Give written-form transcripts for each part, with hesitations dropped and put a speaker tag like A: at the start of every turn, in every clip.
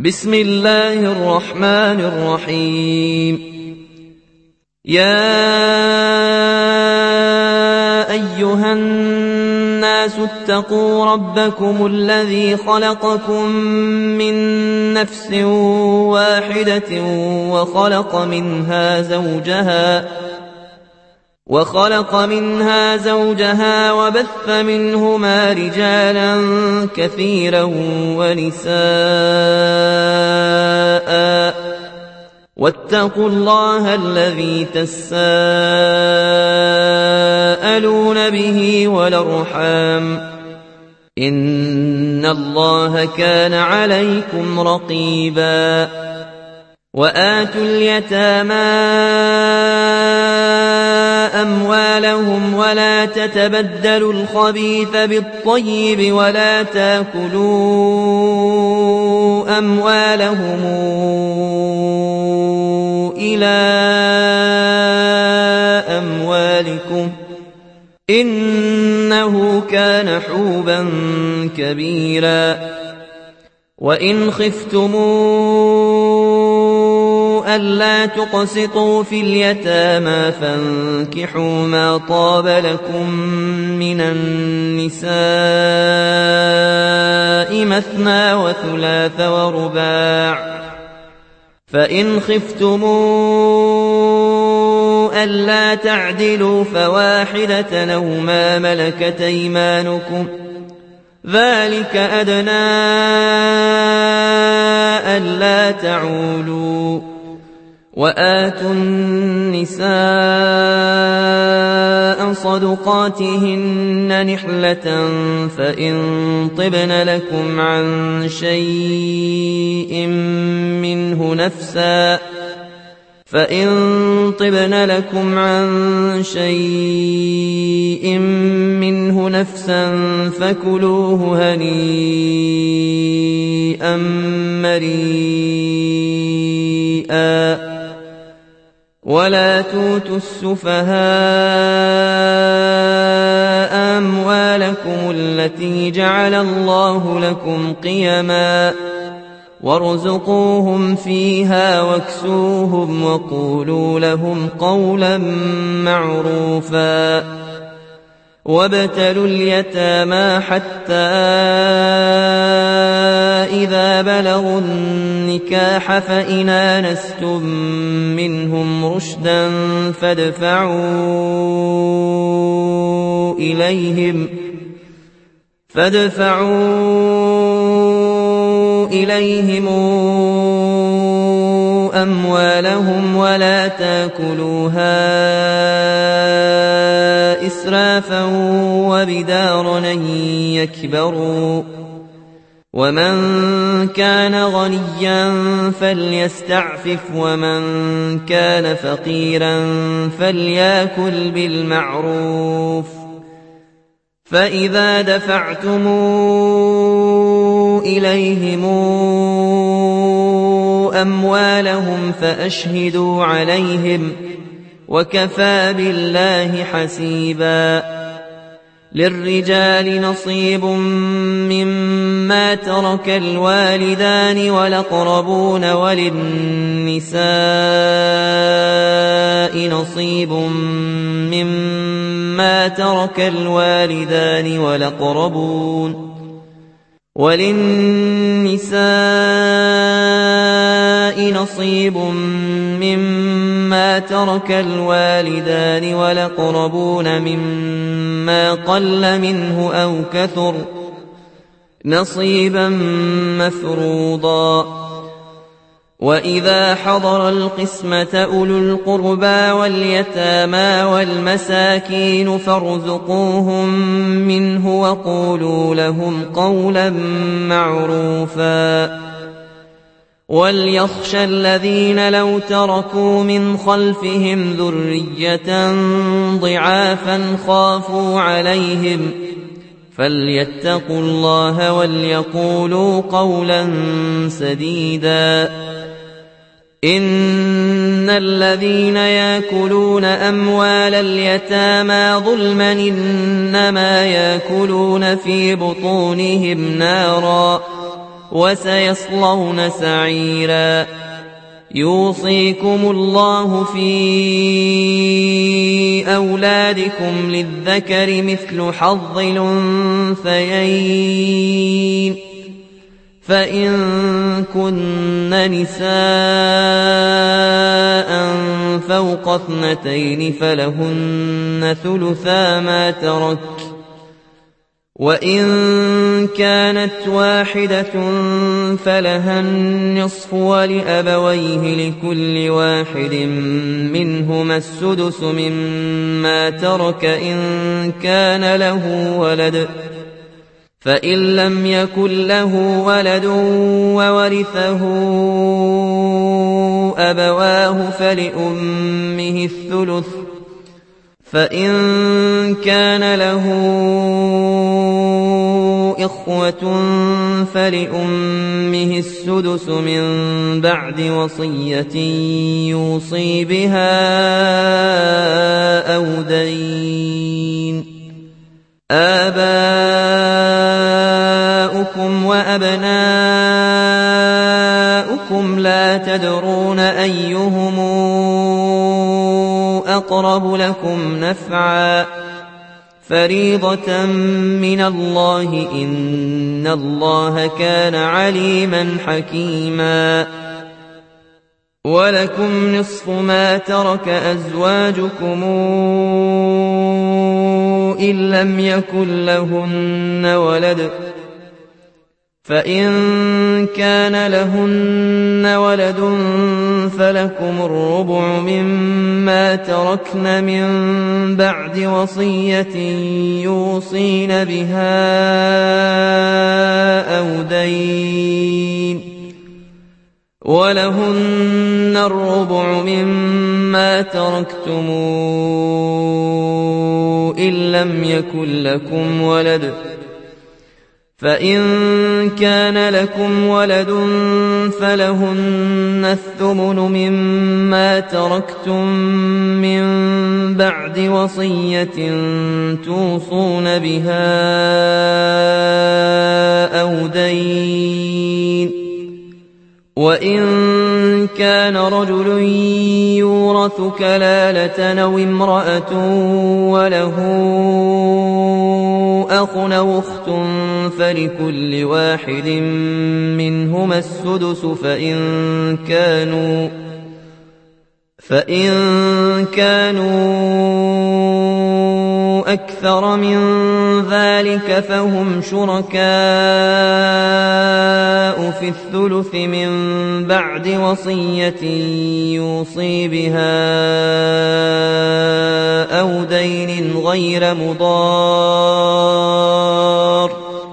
A: بسم الله الرحمن الرحيم. يا أيها الناس اتقوا ربكم الذي خلقكم من نفس واحدة وخلق منها زوجها وبث منهما رجالا كثيرا ونساء، واتقوا الله الذي تساءلون به والأرحام، إن الله كان عليكم رقيبا. وآتوا اليتامى أموالهم ولا تتبدلوا الخبيث بالطيب ولا تاكلوا أموالهم إلى أموالكم إنه كان حوبا كبيرا. وإن خفتموا ألا تقسطوا في اليتامى فانكحوا ما طاب لكم من النساء مثنى وثلاث ورباع، فإن خفتموا ألا تعدلوا فواحدة أو ما ملكت أيمانكم، ذلك أدنى ألا تعولوا. وآتوا النساء صدقاتهن نحلة فإن طبن لكم عن شيء منه نفسا فكلوه هنيئا مريئا. ولا توتوا السفهاء أموالكم التي جعل الله لكم قيما وارزقوهم فيها واكسوهم وقولوا لهم قولا معروفا. وابتلوا اليتامى حتى إذا بلغوا النكاح فإن آنستم منهم رشدا فادفعوا إليهم أموالهم ولا تاكلوها إسرافا وبدارا أن يكبروا. ومن كان غنيا فليستعفف ومن كان فقيرا فليأكل بالمعروف. فإذا دفعتم إليهم أموالهم فأشهدوا عليهم وكفى بالله حسيبا. للرجال نصيب مما ترك الوالدان والأقربون وللنساء نصيب مما ترك الوالدان والأقربون مما قل منه أو كثر نصيبا مفروضا. وإذا حضر القسمة أولو القربى واليتامى والمساكين فارزقوهم منه وقولوا لهم قولا معروفا. وليخشى الذين لو تركوا من خلفهم ذرية ضعافا خافوا عليهم فليتقوا الله وليقولوا قولا سديدا. إن الذين يأكلون أموال اليتامى ظلما إنما يأكلون في بطونهم نارا وسيصلون سعيرا يوصيكم الله في أولادكم للذكر مثل حظ الأنثيين فإن كن نساء فوق 2 فلهن ثلثا ما ترك وإن كانت واحدة فلها النصف ولأبويه لكل واحد منهما السدس مما ترك إن كان له ولد فإن لم يكن له ولد وورثه أبواه فلأمه الثلث فإن كان له إخوة فلأمه السدس من بعد وصية يوصي بها أو دين آباؤكم وأبناؤكم لا تدرون أيهم أقرب لكم نفعا فريضة من الله إن الله كان عليما حكيما ولكم نصف ما ترك أزواجكم إن لم يكن لهن ولد فإن كان لهن ولد فلكم الربع مما تركن من بعد وصية يوصين بها أو دين ولهن الربع مما تركتم إن لم يكن لكم ولد فإن كان لكم ولد فلهن الثمن مما تركتم من بعد وصية توصون بها أو دين وإن كان رجل يورث كلالة أو امرأة وله أخ أو أخت فلكل واحد منهما السدس فإن كانوا أكثر من ذلك فهم شركاء في الثلث من بعد وصية يوصي بها أو دين غير مضار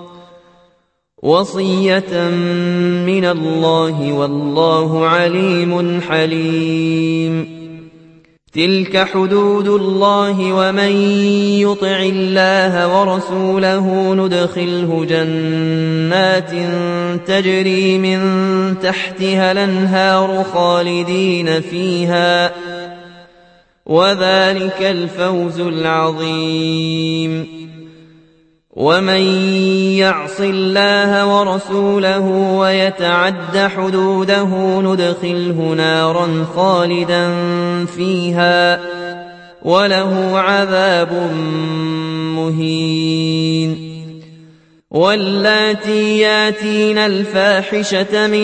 A: وصية من الله والله عليم حليم تلك حدود الله ومن يطع الله ورسوله ندخله جنات تجري من تحتها الأنهار خالدين فيها وذلك الفوز العظيم ومن يعص الله ورسوله ويتعد حدوده ندخله نارا خالدا فيها وله عذاب مهين واللاتي ياتين الفاحشة من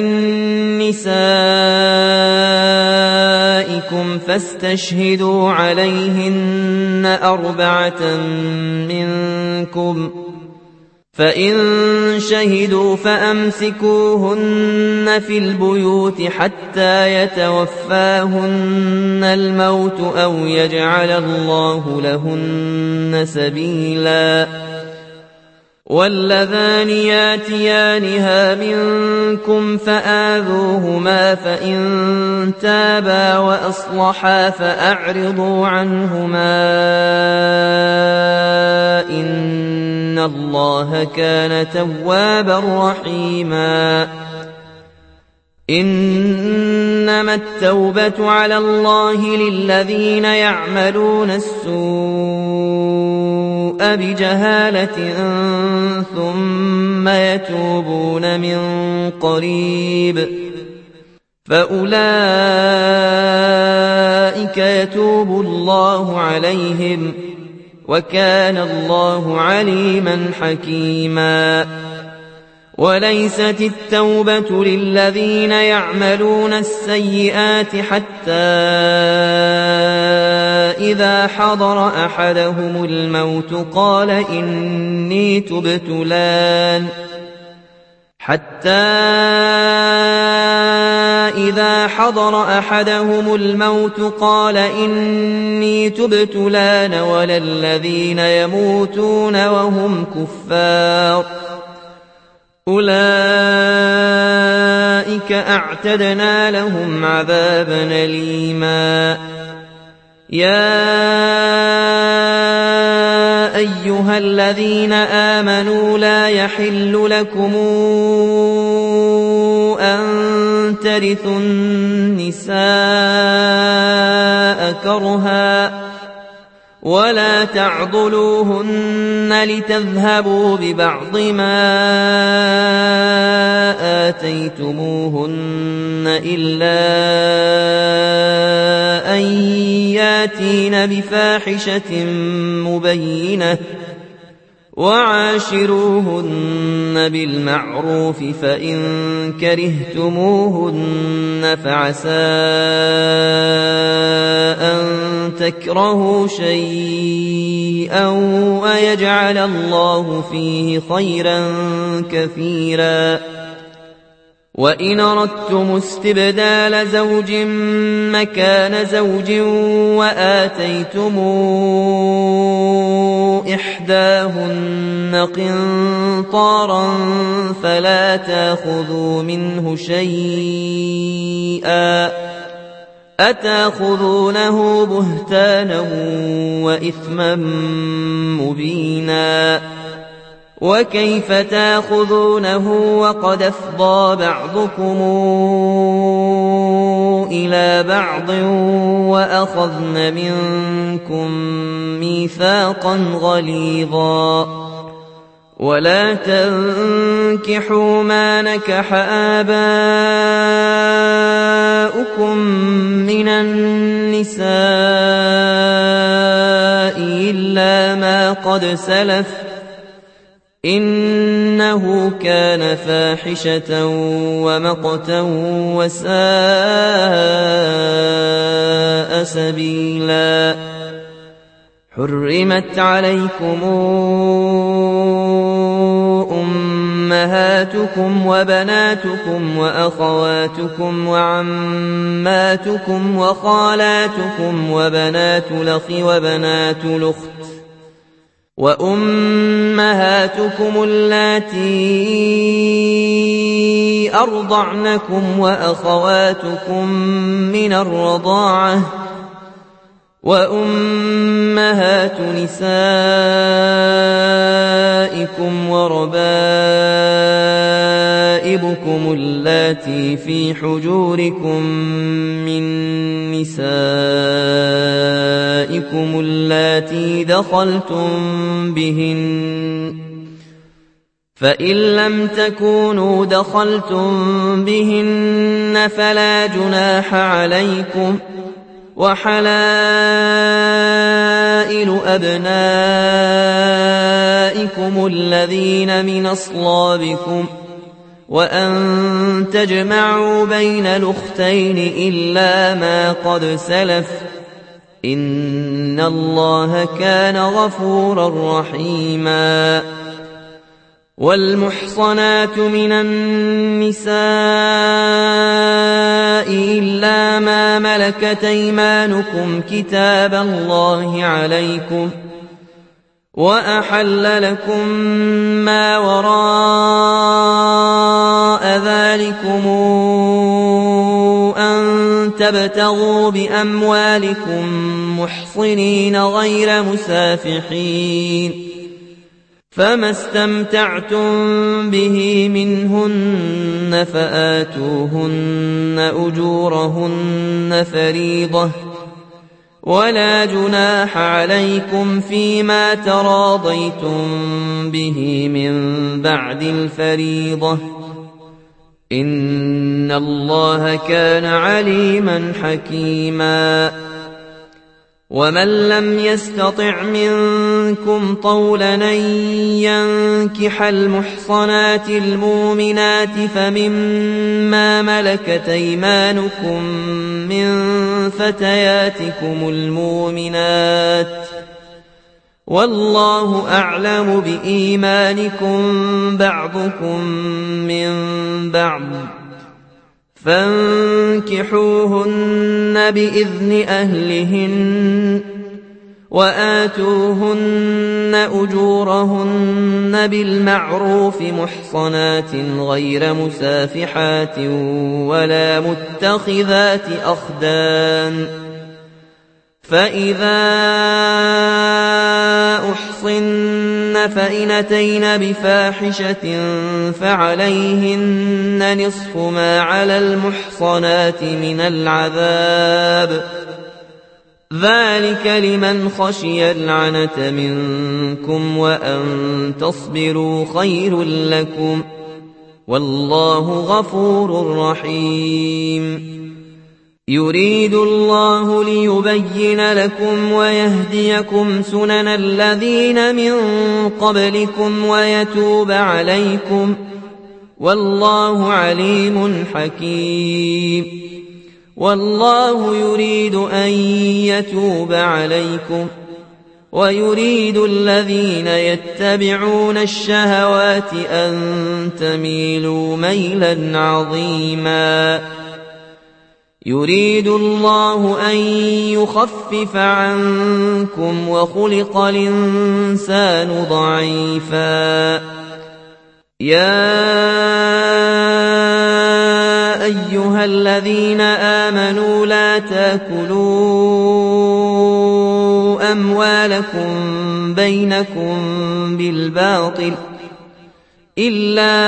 A: نسائكم فاستشهدوا عليهن 4 منكم فإن شهدوا فأمسكوهن في البيوت حتى يتوفاهن الموت أو يجعل الله لهن سبيلا واللذان ياتيانها منكم فآذوهما فإن تابا وأصلحا فأعرضوا عنهما إن الله كان توابا رحيما إنما التوبة على الله للذين يعملون السوء بجهالة ثم يتوبون من قريب فأولئك يتوب الله عليهم وكان الله عليما حكيما. وليست التوبة للذين يعملون السيئات حتى إذا حضر أحدهم الموت قال إني تبت الآن ولا الذين يموتون وهم كفار أولئك أعتدنا لهم عذابا أليما. يا أيها الذين آمنوا لا يحل لكم أن ترثوا النساء كرها ولا تعضلوهن لتذهبوا ببعض ما آتيتموهن إلا أن ياتين بفاحشة مبينة وعاشروهن بالمعروف فإن كرهتموهن فعسى أن تكرهوا شيئا ويجعل الله فيه خيرا كثيرا. وإن أردتم استبدال زوج مكان زوج وآتيتم إحداهن قنطارا فلا تأخذوا منه شيئا أتأخذونه بهتانا وإثما مبينا. وكيف تأخذونه وقد أفضى بعضكم إلى بعض وأخذن منكم ميثاقا غليظا. ولا تنكحوا ما نكح آباؤكم من النساء إلا ما قد سلف إنه كان فاحشة ومقتا وساء سبيلا. حرمت عليكم أمهاتكم وبناتكم وأخواتكم وعماتكم وخالاتكم وبنات الأخ وبنات الأخت وأمهاتكم اللاتي أرضعنكم وأخواتكم من الرضاعة وأمهات نسائكم وربائبكم اللاتي في حجوركم من نسائكم اللاتي دخلتم بهن فإن لم تكونوا دخلتم بهن فلا جناح عليكم وحلائل أبنائكم الذين من أصلابكم وأن تجمعوا بين الأختين إلا ما قد سلف إن الله كان غفورا رحيما. والمحصنات من النساء إلا ما ملكت أيمانكم كتاب الله عليكم وأحل لكم ما وراء ذلكم أن تبتغوا بأموالكم محصنين غير مسافحين فما استمتعتم به منهن فآتوهن أجورهن فريضة ولا جناح عليكم فيما تراضيتم به من بعد الفريضة إن الله كان عليما حكيما ومن لم يستطع منكم طولا أن ينكح المحصنات المؤمنات فمما ملكت أيمانكم من فتياتكم المؤمنات والله أعلم بإيمانكم بعضكم من بعض فانكحوهن بإذن أهلهن وآتوهن أجورهن بالمعروف محصنات غير مسافحات ولا متخذات أخدان فإذا أحصن فإن أتين بفاحشة فعليهن نصف ما على المحصنات من العذاب ذلك لمن خشي العنة منكم وأن تصبروا خير لكم والله غفور رحيم يريد الله ليبين لكم ويهديكم سنن الذين من قبلكم ويتوب عليكم والله عليم حكيم والله يريد أن يتوب عليكم ويريد الذين يتبعون الشهوات أن تميلوا ميلا عظيما يريد الله أن يخفف عنكم وخلق الإنسان ضعيفا يا أيها الذين آمنوا لا تأكلوا أموالكم بينكم بالباطل إلا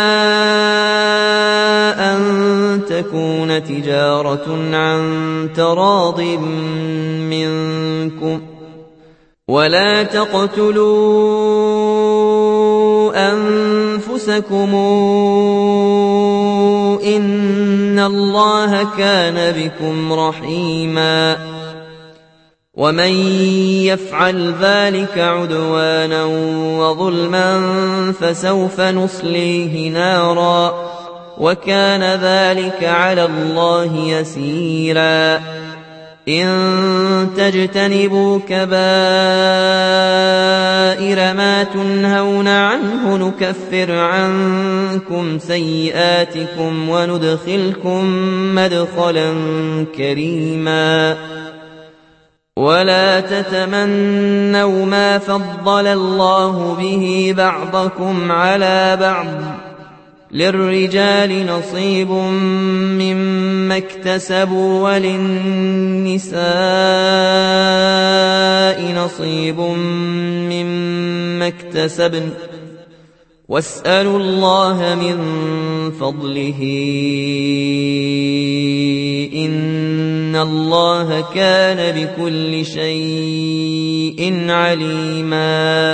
A: أن تكون تجارة عن تراض منكم ولا تقتلوا أنفسكم إن الله كان بكم رحيما ومن يفعل ذلك عدوانا وظلما فسوف نصليه نارا وكان ذلك على الله يسيرا إن تجتنبوا كبائر ما تنهون عنه نكفر عنكم سيئاتكم وندخلكم مدخلا كريما ولا تتمنوا ما فضل الله به بعضكم على بعض للرجال نصيب مما اكتسبوا وللنساء نصيب مما اكتسبن واسألوا الله من فضله إن الله كان بكل شيء عليما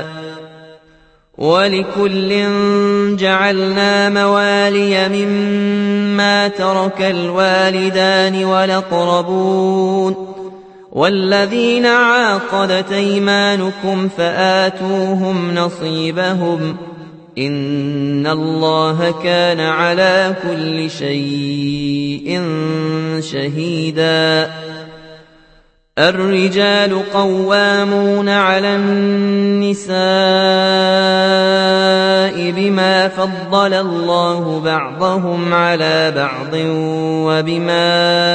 A: ولكل جعلنا موالي مما ترك الوالدان والأقربون والذين عاقدت أيمانكم فآتوهم نصيبهم إن الله كان على كل شيء شهيدا الرجال قوامون على النساء بما فضل الله بعضهم على بعض وبما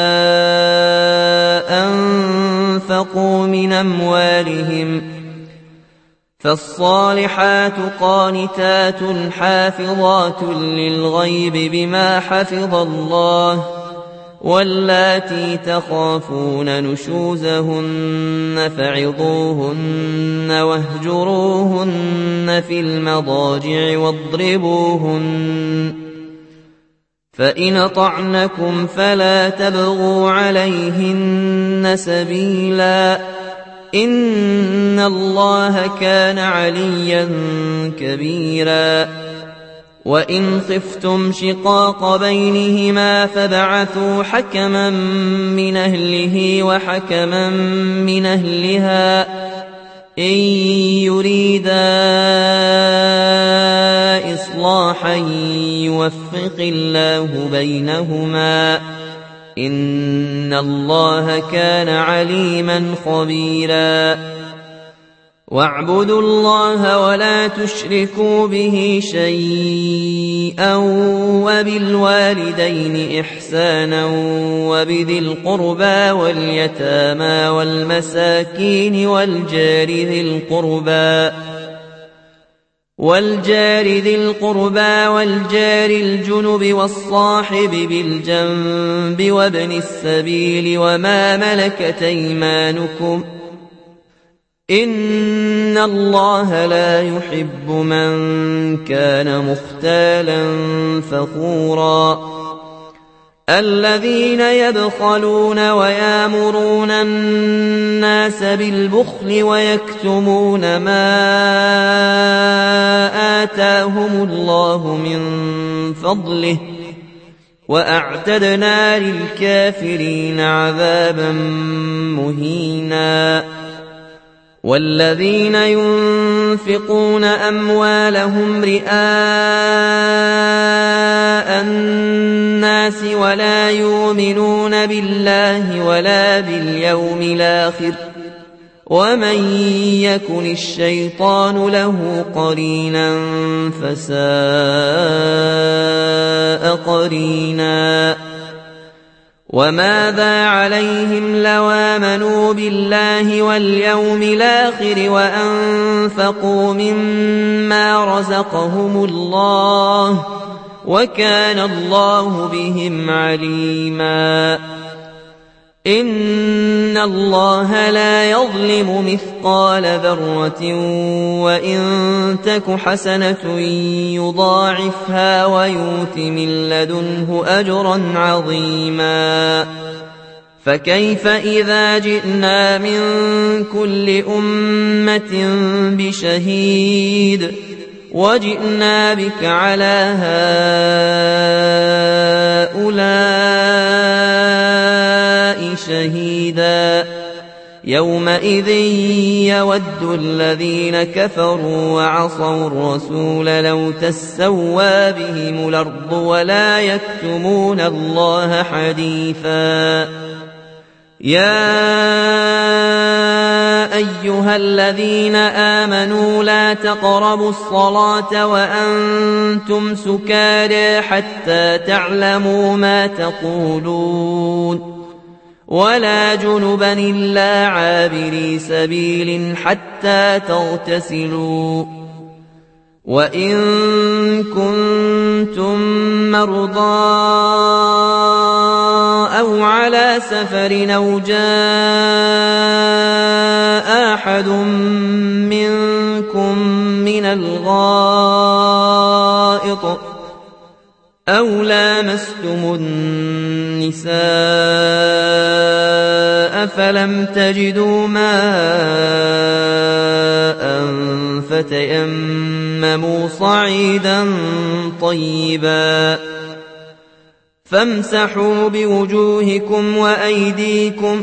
A: أنفقوا من أموالهم فالصالحات قانتات حافظات للغيب بما حفظ الله واللاتي تخافون نشوزهن فعظوهن واهجروهن في المضاجع فإن أطعنكم فلا تبغوا عليهن سبيلا إن الله كان عليا كبيرا وإن خفتم شقاق بينهما فابعثوا حكما من أهله وحكما من أهلها إن يريدا إصلاحا يوفق الله بينهما إن الله كان عليما خبيرا واعبدوا الله ولا تشركوا به شيئا وبالوالدين إحسانا وبذي القربى واليتامى والمساكين والجار ذي القربى والجار الجنب والصاحب بالجنب وابن السبيل وما ملكت أيمانكم إن الله لا يحب من كان مختالا فخورا الذين يبخلون ويامرون الناس بالبخل ويكتمون ما آتاهم الله من فضله وأعتدنا للكافرين عذابا مهينا والذين ينفقون أموالهم رئاء الناس ولا يؤمنون بالله ولا باليوم الآخر ومن يكن الشيطان له قرينا فساء قرينا وماذا عليهم لو آمنوا بالله واليوم الآخر وأنفقوا مما رزقهم الله وكان الله بهم عليما إن الله لا يظلم مثقال ذرة وإن تك حسنة يضاعفها ويؤت من لدنه أجرا عظيما فكيف إذا جئنا من كل أمة بشهيد وجئنا بك على هؤلاء شهيدا يومئذ يود الذين كفروا وعصوا الرسول لو تسوى بهم الأرض ولا يكتمون الله حديثا يا أيها الذين آمنوا لا تقربوا الصلاة وأنتم سكارى حتى تعلموا ما تقولون ولا جنبا إلا عابري سبيل حتى تغتسلوا وإن كنتم مرضى أو على سفر أو جاء أحد منكم من الغائط أو لامستم النساء فلم تجدوا ماء فتيمموا صعيدا طيبا فامسحوا بوجوهكم وأيديكم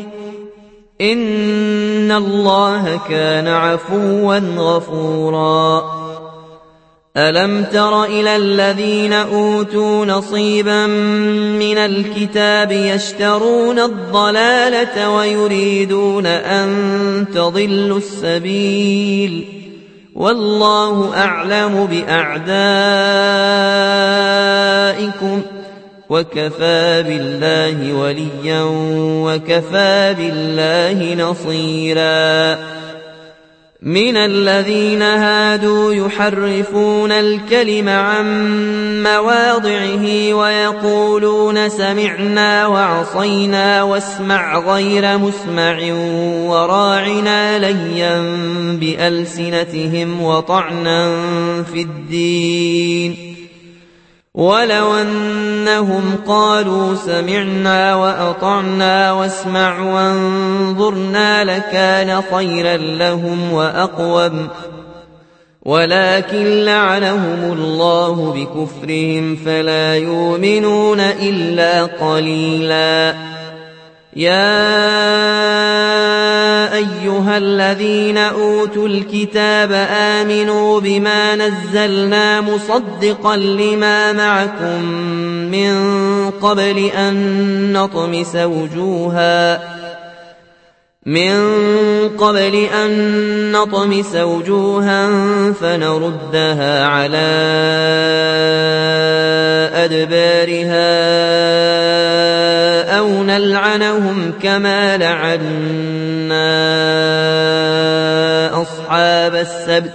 A: إن الله كان عفوا غفورا ألم تر إلى الذين أوتوا نصيبا من الكتاب يشترون الضلالة ويريدون أن تضلوا السبيل والله أعلم بأعدائكم وكفى بالله وليا وكفى بالله نصيرا من الذين هادوا يحرفون الكلم عن مواضعه ويقولون سمعنا وعصينا واسمع غير مسمع وراعنا ليا بألسنتهم وطعنا في الدين ولو أنهم قالوا سمعنا وأطعنا واسمع وانظرنا لكان خيرا لهم وأقوم، ولكن لعنهم الله بكفرهم فلا يؤمنون إلا قليلا. يا أيها الذين أوتوا الكتاب آمنوا بما نزلنا مصدقا لما معكم من قبل أن نطمس وجوها فنردها على أدبارها أو نلعنهم كما لعنا أصحاب السبت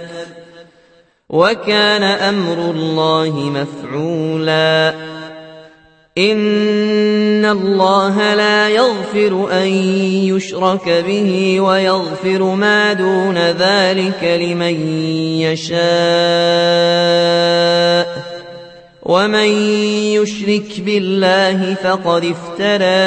A: وكان أمر الله مفعولا. إن الله لا يغفر أن يشرك به ويغفر ما دون ذلك لمن يشاء، ومن يشرك بالله فقد افترى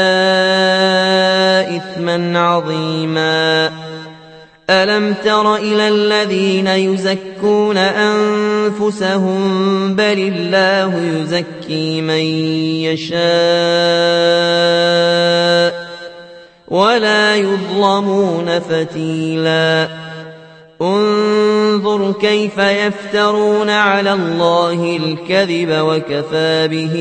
A: إثما عظيما. ألم تر إلى الذين يزكون أنفسهم بل الله يزكي من يشاء ولا يظلمون فتيلا. انظر كيف يفترون على الله الكذب وكفى به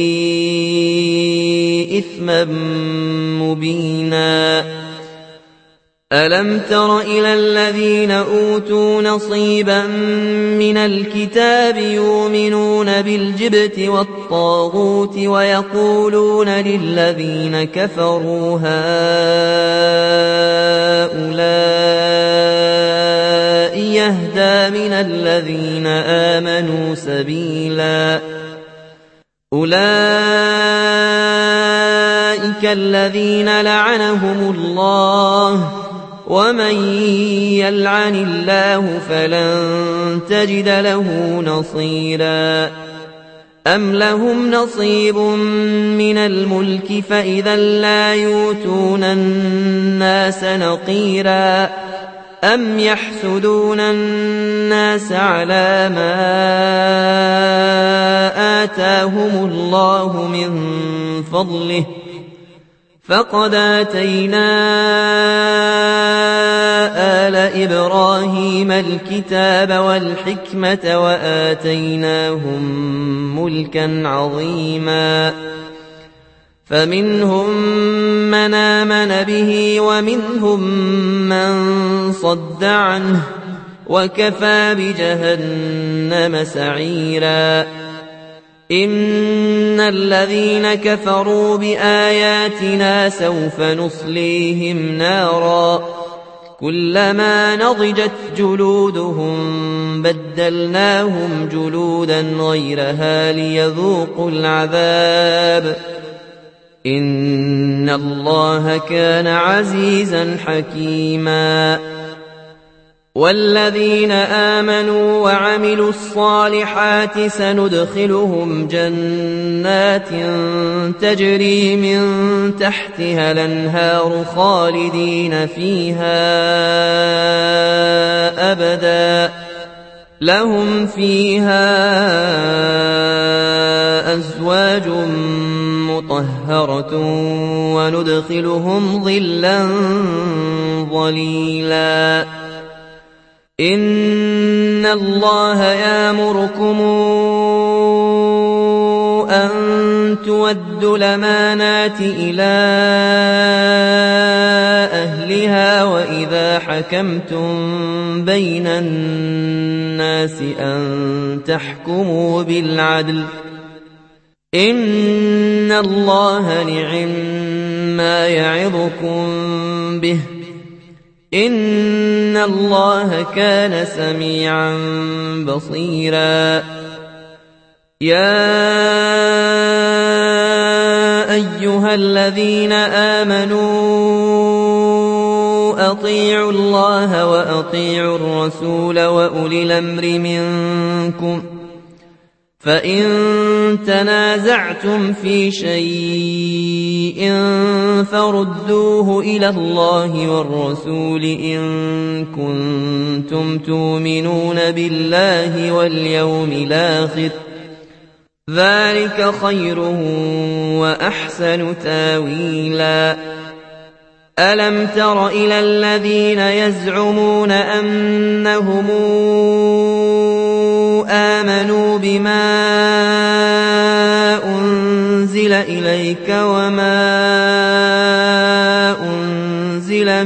A: إثما مبينا. ألم تر إلى الذين أوتوا نصيبا من الكتاب يؤمنون بالجبت والطاغوت ويقولون للذين كفروا هؤلاء يهدى من الذين آمنوا سبيلا. أولئك الذين لعنهم الله ومن يلعن الله فلن تجد له نصيرا. أم لهم نصيب من الملك فإذا لا يؤتون الناس نقيرا. أم يحسدون الناس على ما آتاهم الله من فضله فقد آتينا آل إبراهيم الكتاب والحكمة وآتيناهم ملكا عظيما. فمنهم من آمن به ومنهم من صد عنه وكفى بجهنم سعيرا. إن الذين كفروا بآياتنا سوف نصليهم نارا كلما نضجت جلودهم بدلناهم جلودا غيرها ليذوقوا العذاب إن الله كان عزيزا حكيما. والذين آمنوا وعملوا الصالحات سندخلهم جنات تجري من تحتها الأنهار خالدين فيها أبدا لهم فيها أزواج مطهرة وندخلهم ظلا ظليلا. إن الله يأمركم أن تودوا الأمانات إلى أهلها وإذا حكمتم بين الناس أن تحكموا بالعدل إن الله نعم يعظكم به إن الله كان سميعا بصيرا. يا أيها الذين آمنوا أطيعوا الله وأطيعوا الرسول وأولي الأمر منكم فإن تنازعتم في شيء فردوه إلى الله والرسول إن كنتم تؤمنون بالله واليوم الآخر، ذلك خير وأحسن تاويلا. ألم تر إلى الذين يزعمون أنهم آمنوا بما أنزل إليك وما أنزل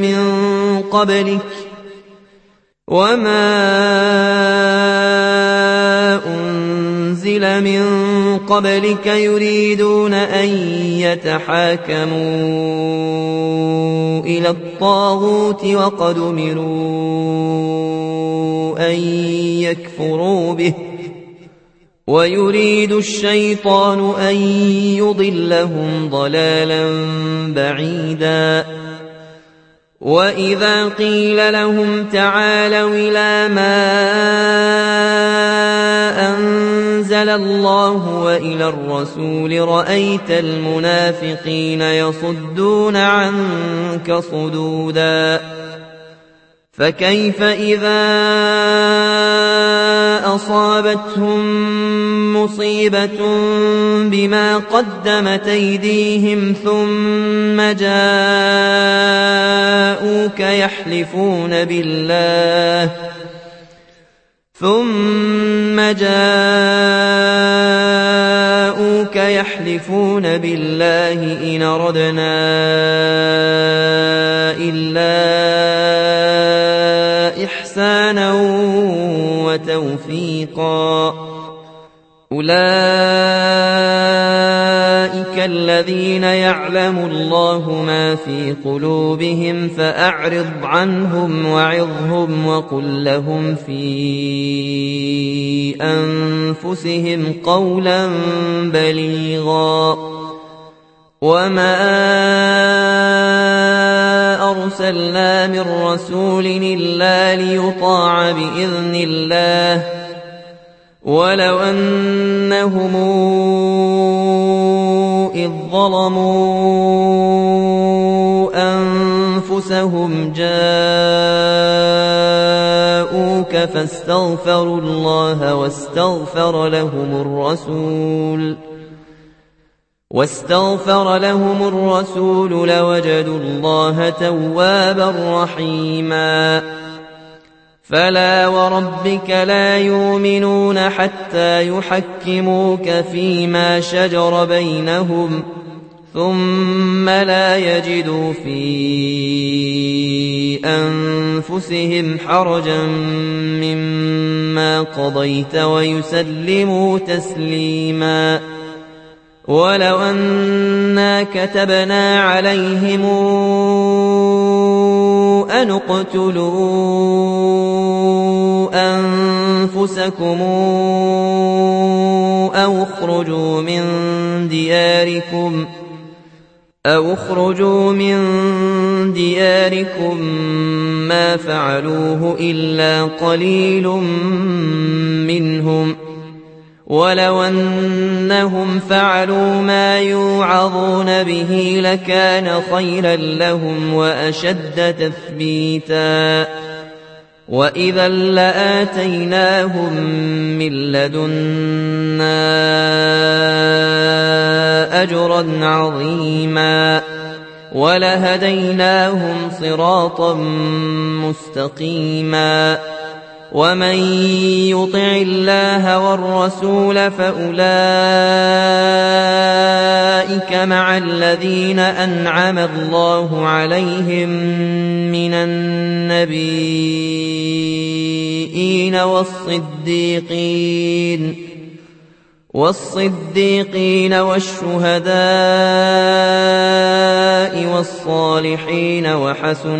A: من قبلك يريدون أن يتحاكموا إلى الطاغوت وقد أمروا أن يكفروا به ويريد الشيطان أن يضلهم ضلالا بعيدا. وإذا قيل لهم تعالوا إلى ما أنزل الله وإلى الرسول رأيت المنافقين يصدون عنك صدودا. فكيف إذا أصابتهم مصيبة بما قدمت أيديهم ثم جاءوك يحلفون بالله إن أردنا إلا إحسانا وتوفيقا. أولئك الذين يعلم الله ما في قلوبهم فأعرض عنهم وعظهم وقل لهم في أنفسهم قولا بليغا. وما أرسلنا من رسول إلا ليطاع بإذن الله ولو أنهم إذ ظلموا أنفسهم جاءوك فاستغفروا الله واستغفر لهم الرسول لوجدوا الله توابا رحيما. فلا وربك لا يؤمنون حتى يحكموك فيما شجر بينهم ثم لا يجدوا في أنفسهم حرجا مما قضيت ويسلموا تسليما. ولو أنا كتبنا عليهم أن اقتلوا أنفسكم أو اخرجوا من دياركم ما فعلوه إلا قليل منهم ولو أنهم فعلوا ما يوعظون به لكان خيرا لهم وأشد تثبيتا. وإذا لآتيناهم من لدنا أجرا عظيما ولهديناهم صراطا مستقيما. ومن يطع الله والرسول فأولئك مع الذين أنعم الله عليهم من النبيين والصديقين والشهداء والصالحين وحسن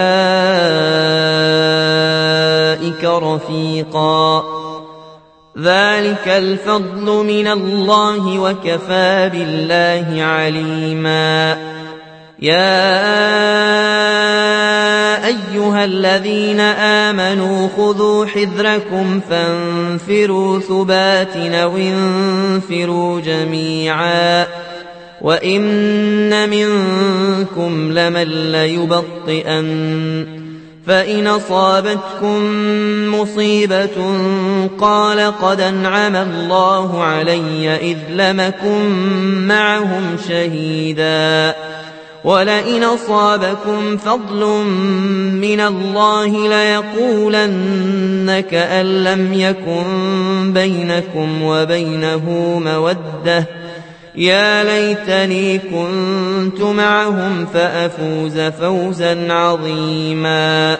A: أولئك رفيقا. ذلك الفضل من الله وكفى بالله عليما. يا أيها الذين آمنوا خذوا حذركم فانفروا ثبات أو انفروا جميعا وإن منكم لمن ليبطئن فإن أصابتكم مصيبة قال قد أنعم الله علي إذ لم أكن معهم شهيدا ولئن أصابكم فضل من الله ليقولن كأن لم يكن بينكم وبينه مودة يا ليتني كنت معهم فأفوز فوزا عظيما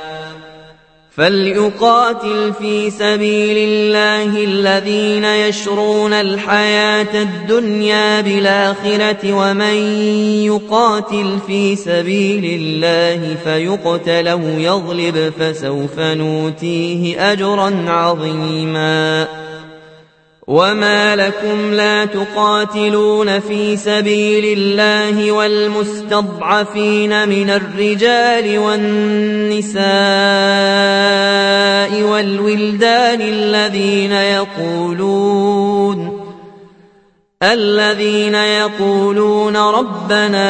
A: فليقاتل في سبيل الله الذين يشرون الحياة الدنيا بالآخرة ومن يقاتل في سبيل الله فيقتل أو يغلب فسوف نؤتيه أجرا عظيما وما لكم لا تقاتلون في سبيل الله والمستضعفين من الرجال والنساء والولدان الذين يقولون ربنا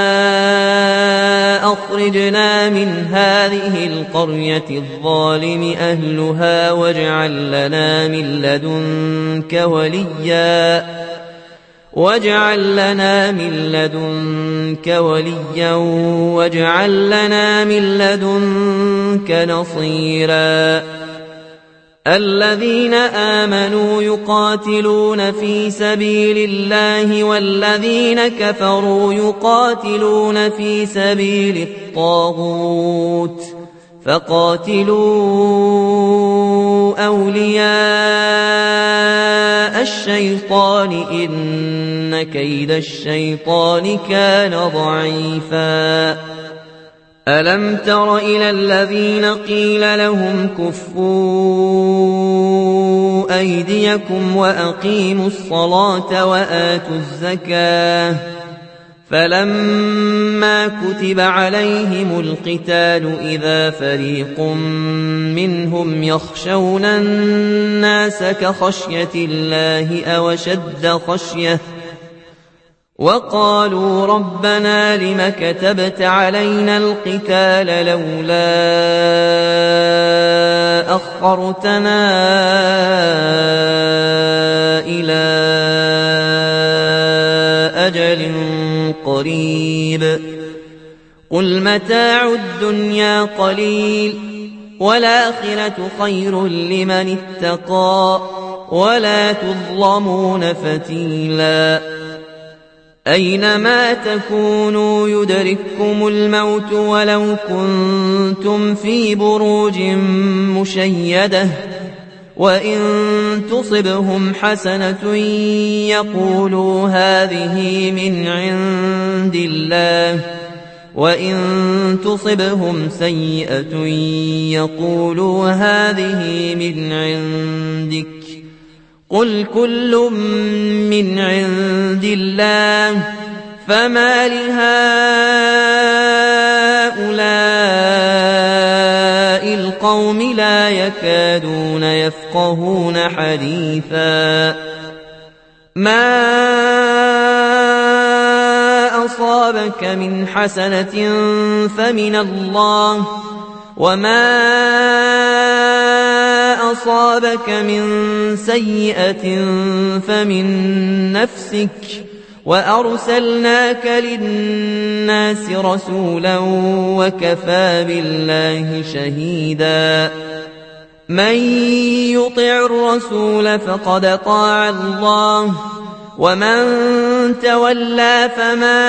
A: أخرجنا من هذه القرية الظالم أهلها واجعل لنا من لدنك وليا واجعل لنا من لدنك نصيرا الذين آمنوا يقاتلون في سبيل الله والذين كفروا يقاتلون في سبيل الطاغوت فقاتلوا أولياء الشيطان إن كيد الشيطان كان ضعيفا ألم تر إلى الذين قيل لهم كفوا أيديكم وأقيموا الصلاة وآتوا الزكاة فلما كتب عليهم القتال إذا فريق منهم يخشون الناس كخشية الله أو أشد خشية وقالوا ربنا لم كتبت علينا القتال لولا أخرتنا إلى أجل قريب قل متاع الدنيا قليل والآخرة خير لمن اتقى ولا تظلمون فتيلا أينما تكونوا يدرككم الموت ولو كنتم في بروج مشيدة وإن تصبهم حسنة يقولوا هذه من عند الله وإن تصبهم سيئة يقولوا هذه من عندك قل كل من عند الله فما لهؤلاء القوم لا يكادون يفقهون حديثا ما أصابك من حسنة فمن الله وما أصابك من سيئة فمن نفسك وأرسلناك للناس رسولا وكفى بالله شهيدا من يطع الرسول فقد طاع الله ومن تولى فما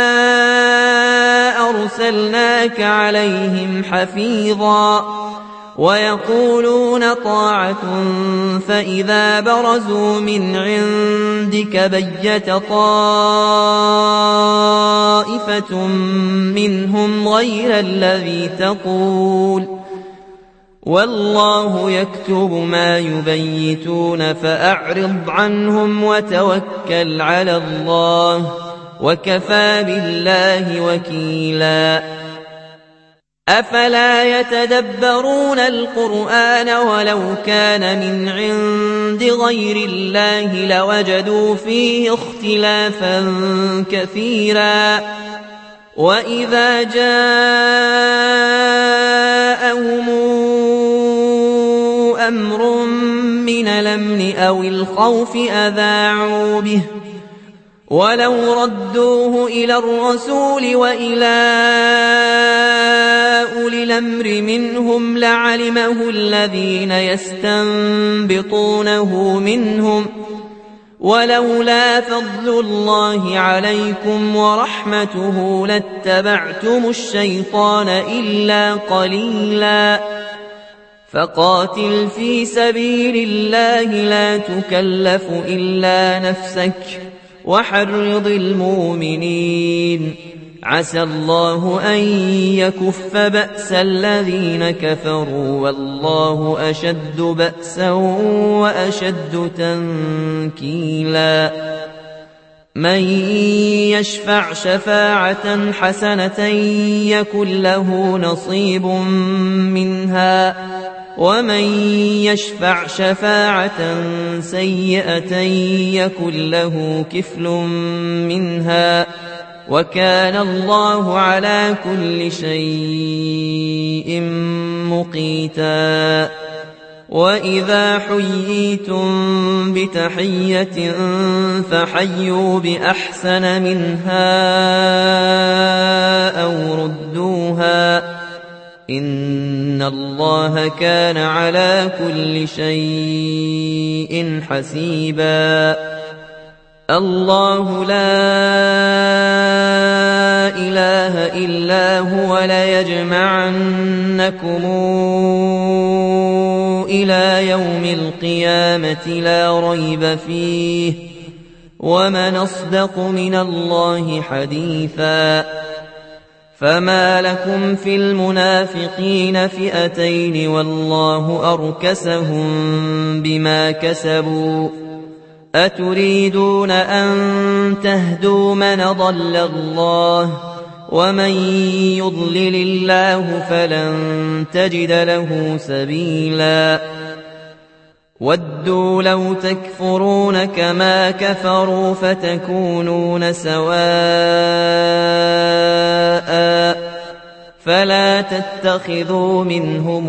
A: أرسلناك عليهم حفيظا ويقولون طاعة فإذا برزوا من عندك بيت طائفة منهم غير الذي تقول والله يكتب ما يبيتون فأعرض عنهم وتوكل على الله وكفى بالله وكيلا أفلا يتدبرون القرآن ولو كان من عند غير الله لوجدوا فيه اختلافا كثيرا وإذا جاءهم أمر من الأمن أو الخوف أذاعوا به ولو ردوه إلى الرسول وإلى أولي الأمر منهم لعلمه الذين يستنبطونه منهم ولولا فضل الله عليكم ورحمته لاتبعتم الشيطان إلا قليلا فقاتل في سبيل الله لا تكلف إلا نفسك وحرض المؤمنين عسى الله أن يكف بأس الذين كفروا والله أشد بأسا وأشد تنكيلا من يشفع شفاعة حسنة يكن له نصيب منها ومن يشفع شفاعة سيئة يكن له كفل منها وكان الله على كل شيء مقيتا وإذا حييتم بتحية فحيوا بأحسن منها أو ردوها إن الله كان على كل شيء حسيبا الله لا إله إلا هو ليجمعنكم إلى يوم القيامة لا ريب فيه ومن أصدق من الله حديثا فما لكم في المنافقين فئتين والله أركسهم بما كسبوا أتريدون أن تهدوا من ضل الله ومن يضلل الله فلن تجد له سبيلا ودوا لو تكفرون كما كفروا فتكونون سواء فلا تتخذوا منهم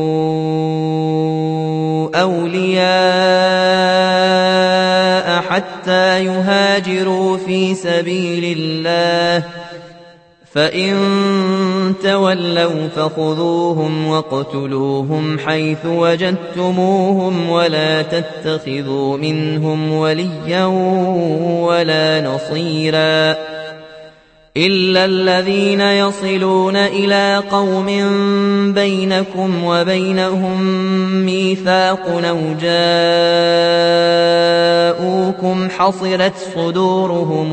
A: أولياء حتى يهاجروا في سبيل الله فإن تولوا فخذوهم واقتلوهم حيث وجدتموهم ولا تتخذوا منهم وليا ولا نصيرا إلا الذين يصلون إلى قوم بينكم وبينهم ميثاق أو جاءوكم حصرت صدورهم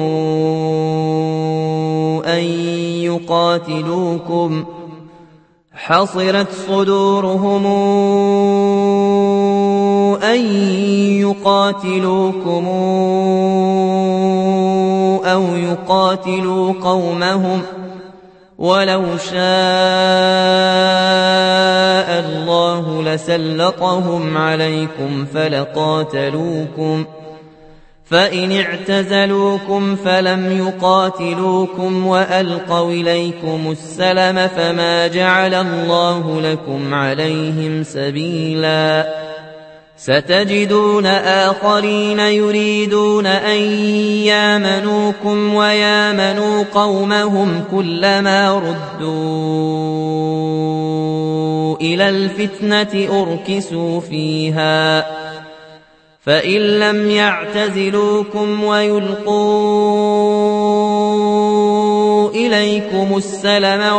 A: أن يقاتلوكم أو يقاتلوا قومهم ولو شاء الله لسلطهم عليكم فلقاتلوكم فإن اعتزلوكم فلم يقاتلوكم وألقوا إليكم السلم فما جعل الله لكم عليهم سبيلا ستجدون آخرين يريدون أن يامنوكم ويامنوا قومهم كلما ردوا إلى الفتنة أركسوا فيها فإن لم يعتزلوكم ويلقوا إليكم السلم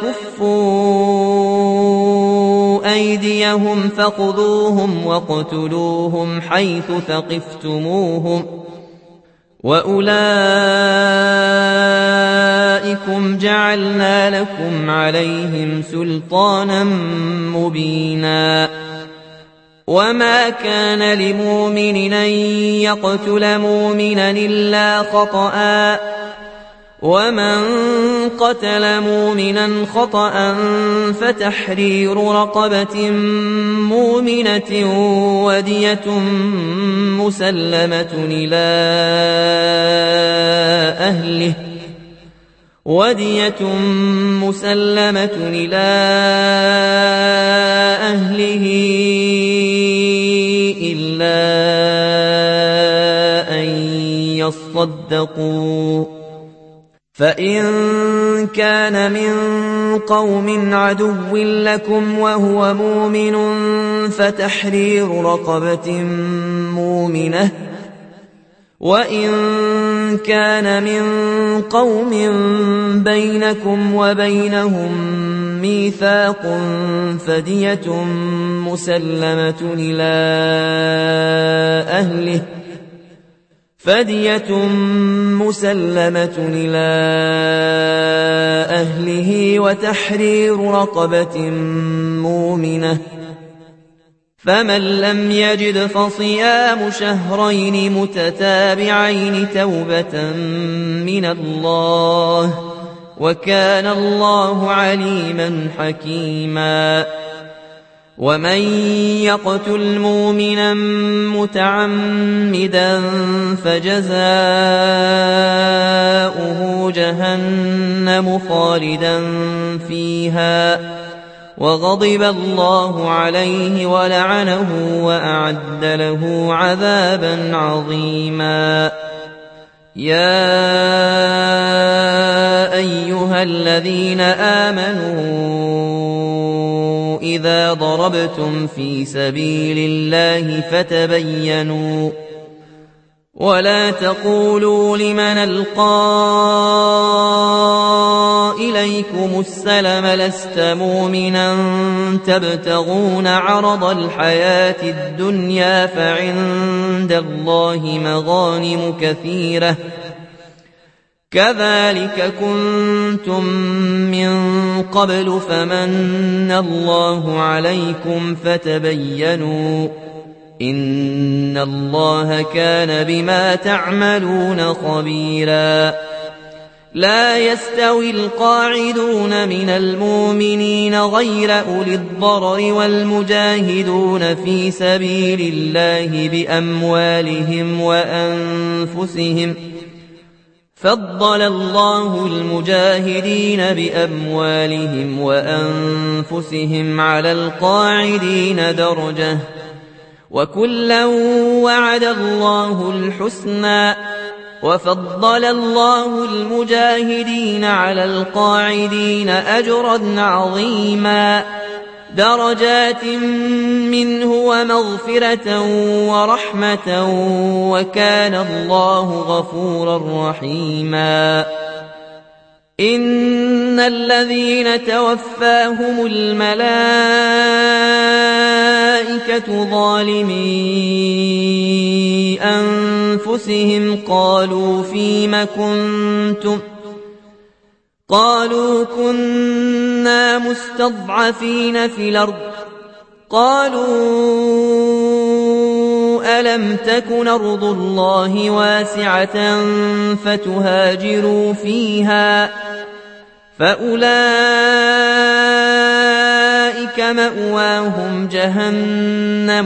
A: ويكفوا أيديهم فخذوهم واقتلوهم حيث ثقفتموهم وأولئكم جعلنا لكم عليهم سلطانا مبينا وما كان لمؤمن أن يقتل مؤمنا إلا خطأ ومن قتل مؤمنا خطأ فتحرير رقبة مؤمنة ودية مسلمة إلى أهله إلا أن يصدقوا، فإن كان من قوم عدو لكم وهو مؤمن فتحرير رقبة مؤمنة، وإن كان من قوم بينكم وبينهم ميثاق فدية مسلمة إلى أهله وتحرير رقبة مؤمنة، فمن لم يجد فصيام شهرين متتابعين توبة من الله، وكان الله عليما حكيما. ومن يقتل مؤمنا متعمدا فجزاؤه جهنم خالدا فيها وغضب الله عليه ولعنه وأعد له عذابا عظيما. يا أيها الذين آمنوا إذا ضربتم في سبيل الله فتبينوا ولا تقولوا لمن ألقى إليكم السلم لست مؤمنا تبتغون عرض الحياة الدنيا فعند الله مغانم كثيرة كذلك كنتم من قبل فمن الله عليكم فتبينوا إن الله كان بما تعملون خبيرا. لا يستوي القاعدون من المؤمنين غير أولي الضرر والمجاهدون في سبيل الله بأموالهم وأنفسهم، فضل الله المجاهدين بأموالهم وأنفسهم على القاعدين درجة، وكلا وعد الله الحسنى، وفضل الله المجاهدين على القاعدين أجرا عظيما، درجات منه ومغفرة ورحمة، وكان الله غفورا رحيما. إن الذين توفاهم الملائكة ظالمي أنفسهم قالوا فيم كنتم قالوا كنا مستضعفين في الأرض قالوا ألم تكن أرض الله واسعة فتهاجروا فيها فأولئك مأواهم جهنم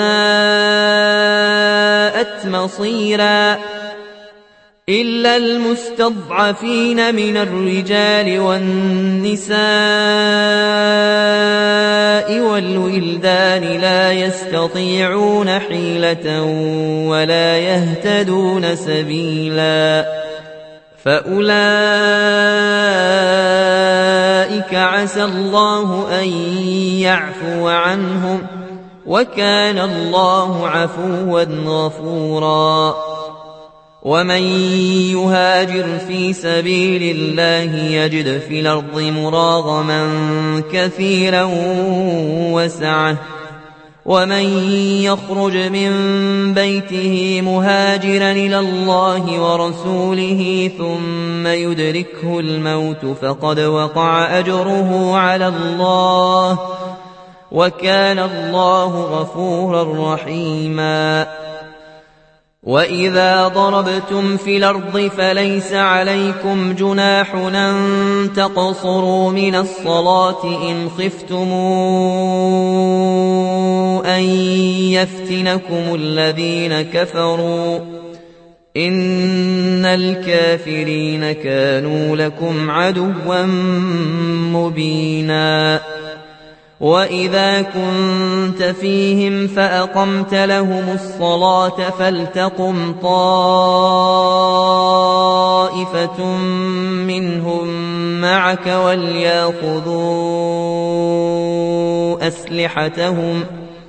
A: وساءت مصيرا إلا المستضعفين من الرجال والنساء والولدان لا يستطيعون حيلة ولا يهتدون سبيلا فأولئك عسى الله أن يعفو عنهم وكان الله عفوا غفورا. ومن يهاجر في سبيل الله يجد في الأرض مراغما كثيرا وسعة ومن يخرج من بيته مهاجرا إلى الله ورسوله ثم يدركه الموت فقد وقع أجره على الله وكان الله غفورا رحيما. وإذا ضربتم في الأرض فليس عليكم جناح أن تقصروا من الصلاة إن خفتم أن يفتنكم الذين كفروا إن الكافرين كانوا لكم عدوا مبينا وإذا كنت فيهم فأقمت لهم الصلاة فلتقم طائفة منهم معك وليأخذوا أسلحتهم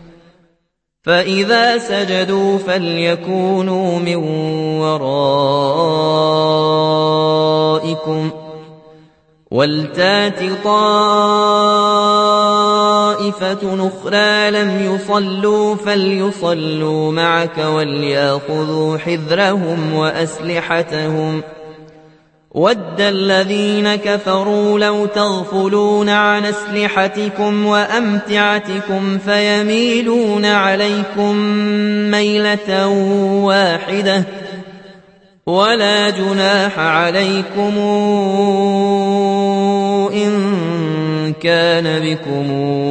A: فإذا سجدوا فليكونوا من ورائكم ولتات طائفة أخرى لم يصلوا فليصلوا معك وليأخذوا حذرهم وأسلحتهم ود الذين كفروا لو تغفلون عن أسلحتكم وأمتعتكم فيميلون عليكم ميلة واحدة ولا جناح عليكم إن كان بكم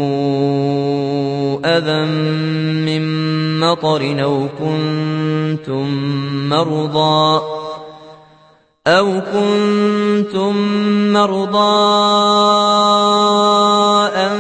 A: أذى من مطر أو كنتم مرضى أن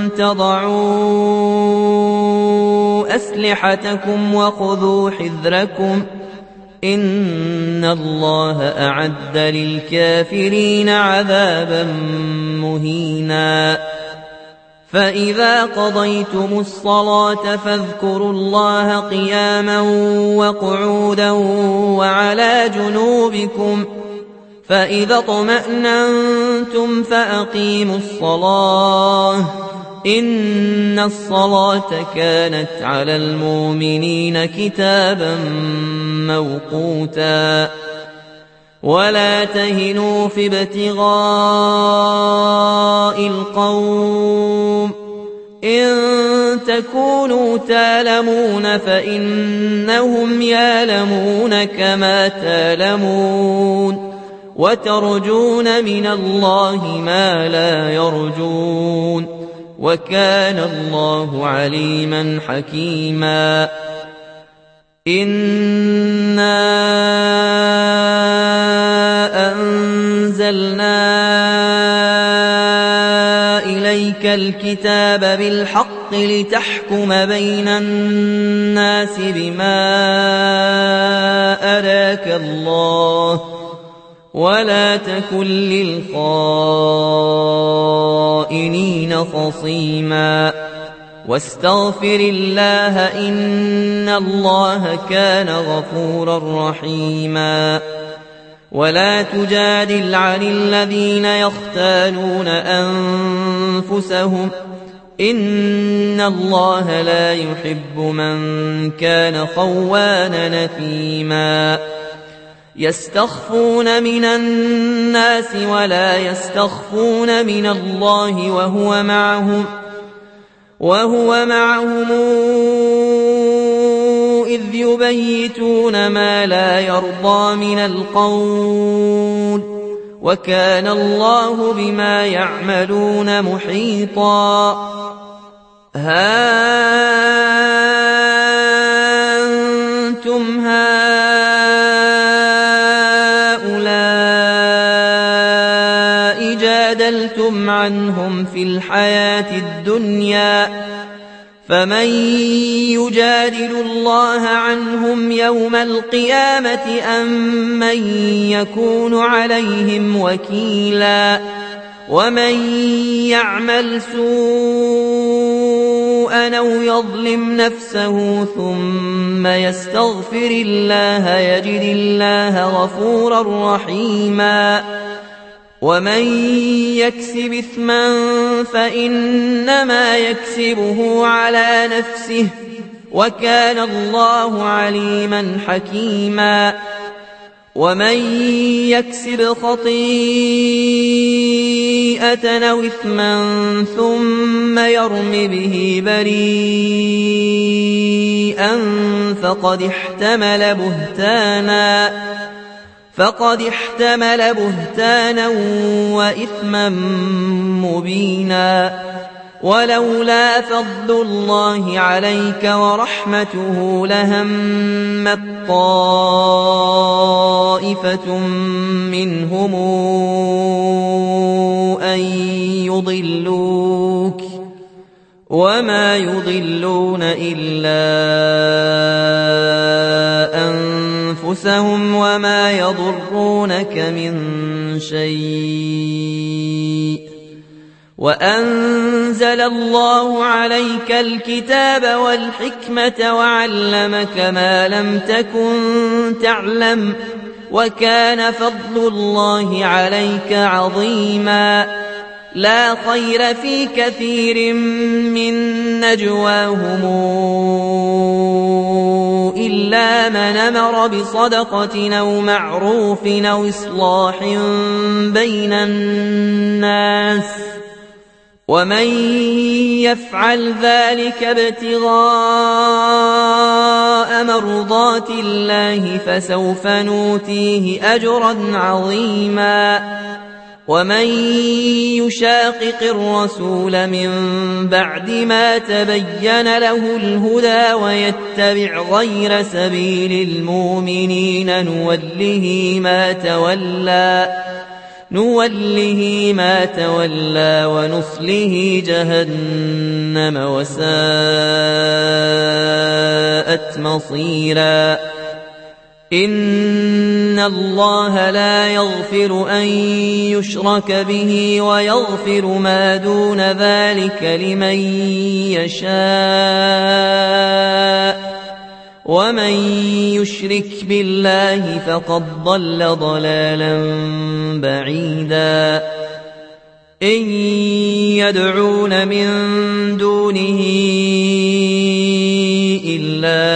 A: تضعوا أسلحتكم وخذوا حذركم إن الله أعد للكافرين عذابا مهينا فإذا قضيتم الصلاة فاذكروا الله قياما وقعودا وعلى جنوبكم فإذا اطمأننتم فأقيموا الصلاة إن الصلاة كانت على المؤمنين كتابا موقوتا ولا تهنوا في ابتغاء القوم إن تكونوا تالمون فإنهم يالمون كما تالمون وترجون من الله ما لا يرجون وكان الله عليما حكيما إنا أنزلنا إليك الكتاب بالحق لتحكم بين الناس بما أراك الله ولا تكن للخائنين خصيما واستغفر الله إن الله كان غفورا رحيما ولا تجادل عن الذين يختانون أنفسهم إن الله لا يحب من كان خوانا نثيما يستخفون من الناس ولا يستخفون من الله وهو معهم إذ يبيتون ما لا يرضى من القول وكان الله بما يعملون محيطا ها أنتم هؤلاء جادلتم عنهم في الحياة الدنيا فمن يجادل الله عنهم يوم القيامة أم من يكون عليهم وكيلا ومن يعمل سوءا أو يظلم نفسه ثم يستغفر الله يجد الله غفورا رحيما ومن يكسب إثما فإنما يكسبه على نفسه وكان الله عليما حكيما ومن يكسب خطيئة أو إثما ثم يرم به بريئا فقد احتمل بهتانا وإثما مبينا. ولولا فضل الله عليك ورحمته لهمت طائفة منهم أن يضلوك وما يضلون إلا أنفسهم وما يضرونك من شيء. وأنزل الله عليك الكتاب والحكمة وعلمك ما لم تكن تعلم وكان فضل الله عليك عظيما. لا خير في كثير من نجواهم إلا من أمر بصدقة أو معروف أو إصلاح بين الناس ومن يفعل ذلك ابتغاء مرضات الله فسوف نؤتيه أجرا عظيما. ومن يشاقق الرسول من بعد ما تبين له الهدى ويتبع غير سبيل المؤمنين نوله ما تولى ونصله جهنم وساءت مصيرا. إن الله لا يغفر أن يشرك به ويغفر ما دون ذلك لمن يشاء ومن يشرك بالله فقد ضل ضلالا بعيدا. إن يدعون من دونه إلا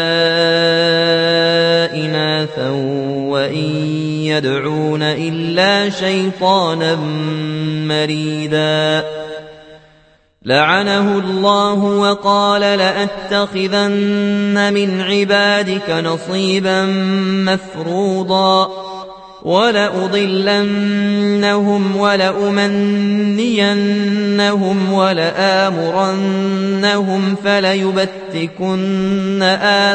A: إناثا وإن يدعون إلا شيطانا مريدا. لعنه الله وقال لأتخذن من عبادك نصيبا مفروضا ولأضلنهم ولأمنينهم ولآمرنهم فليبتكن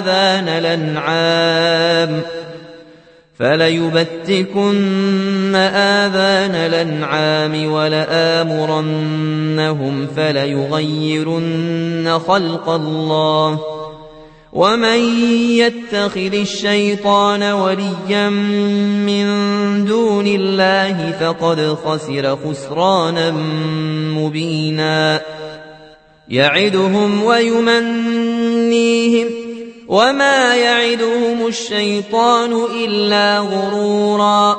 A: آذان الأنعام ولآمرنهم فليغيرن خلق الله. ومن يتخذ الشيطان وليا من دون الله فقد خسر خسرانا مبينا. يعدهم ويمنيهم وما يعدهم الشيطان إلا غرورا.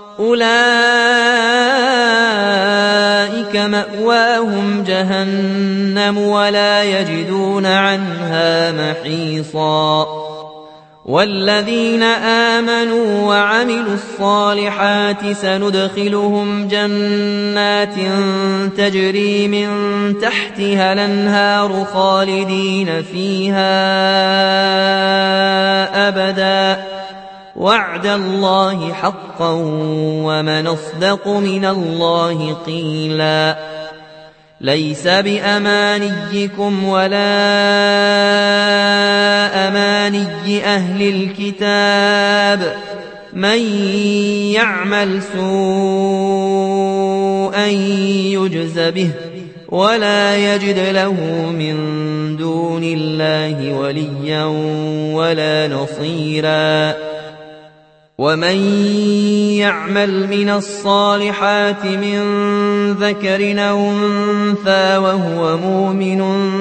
A: أولئك مأواهم جهنم ولا يجدون عنها محيصا. والذين آمنوا وعملوا الصالحات سندخلهم جنات تجري من تحتها الأنهار خالدين فيها أبدا وعد الله حقا ومن أصدق من الله قيلا. ليس بأمانيكم ولا أماني أهل الكتاب من يعمل سوءا يجز به ولا يجد له من دون الله وليا ولا نصيرا. ومن يعمل من الصالحات من ذكر أو أنثى وهو مؤمن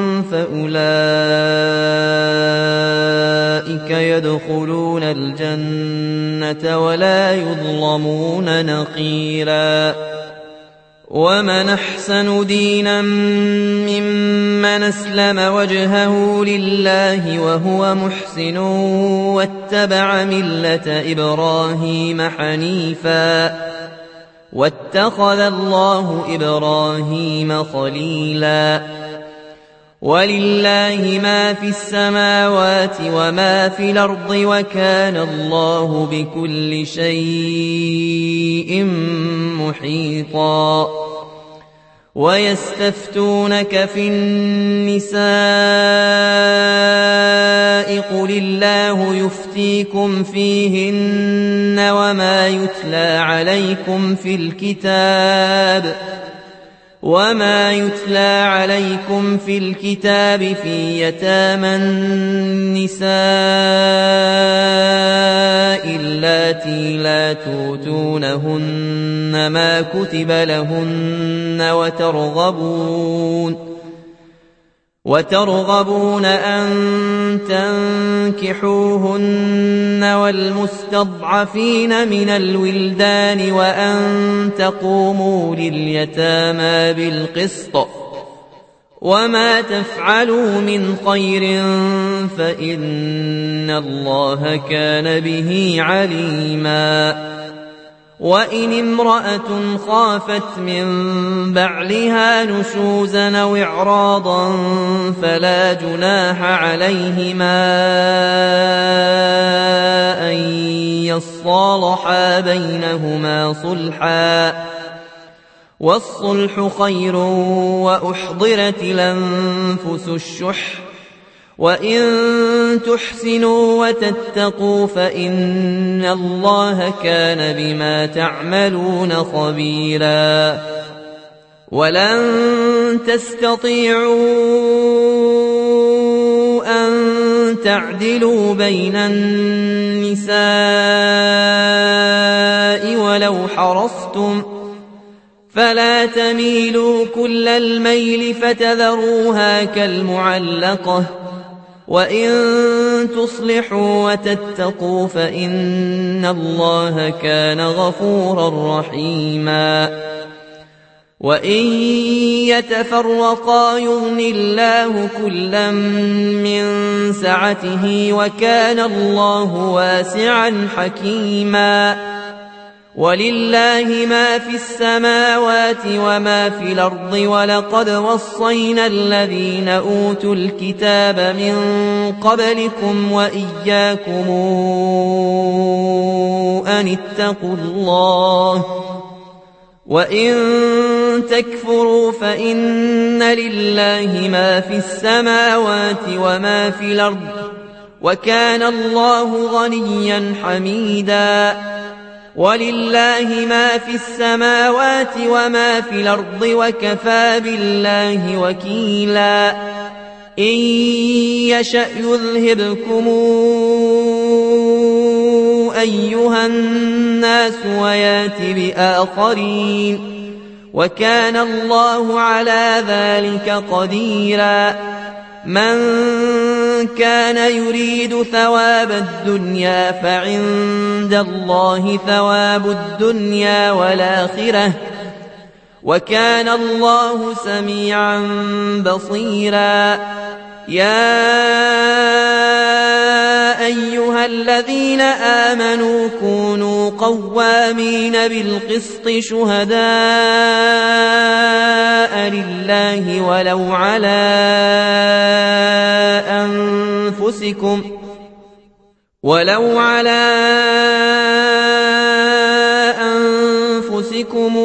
A: فأولئك يدخلون الجنة ولا يظلمون نقيرا. ومن أحسن دينا ممن أسلم وجهه لله وهو محسن واتبع ملة إبراهيم حنيفا واتخذ الله إبراهيم خليلا ولله ما في السماوات وما في الأرض وكان الله بكل شيء محيطا ويستفتونك في النساء قل الله يفتيكم فيهن وما يتلى عليكم في الكتاب في يتامى النساء اللاتي لا توتونهن ما كتب لهن وترغبون أن تنكحوهن والمستضعفين من الولدان وأن تقوموا لليتامى بالقسط وما تفعلوا من خير فإن الله كان به عليما وإن امرأة خافت من بعلها نشوزا أو إعراضا فلا جناح عليهما أن يصالحا بينهما صلحا والصلح خير وأحضرت الأنفس الشح وإن تحسنوا وتتقوا فإن الله كان بما تعملون خبيرا ولن تستطيعوا أن تعدلوا بين النساء ولو حرصتم فلا تميلوا كل الميل فتذروها كالمعلقة وإن تصلحوا وتتقوا فإن الله كان غفورا رحيما وإن يتفرقا يغن الله كلا من سعته وكان الله واسعا حكيما ولله ما في السماوات وما في الأرض ولقد وصينا الذين أوتوا الكتاب من قبلكم وإياكم أن اتقوا الله وإن تكفروا فإن لله ما في السماوات وما في الأرض وكان الله غنيا حميدا ولله ما في السماوات وما في الأرض وكفى بالله وكيلا إن يشأ يذهبكم أيها الناس ويات بآخرين وكان الله على ذلك قديرا من كان يريد ثواب الدنيا فعند الله ثواب الدنيا والآخرة وكان الله سميعا بصيرا يا أيها الذين آمنوا كونوا قوامين بالقسط شهداء لله ولو على أنفسكم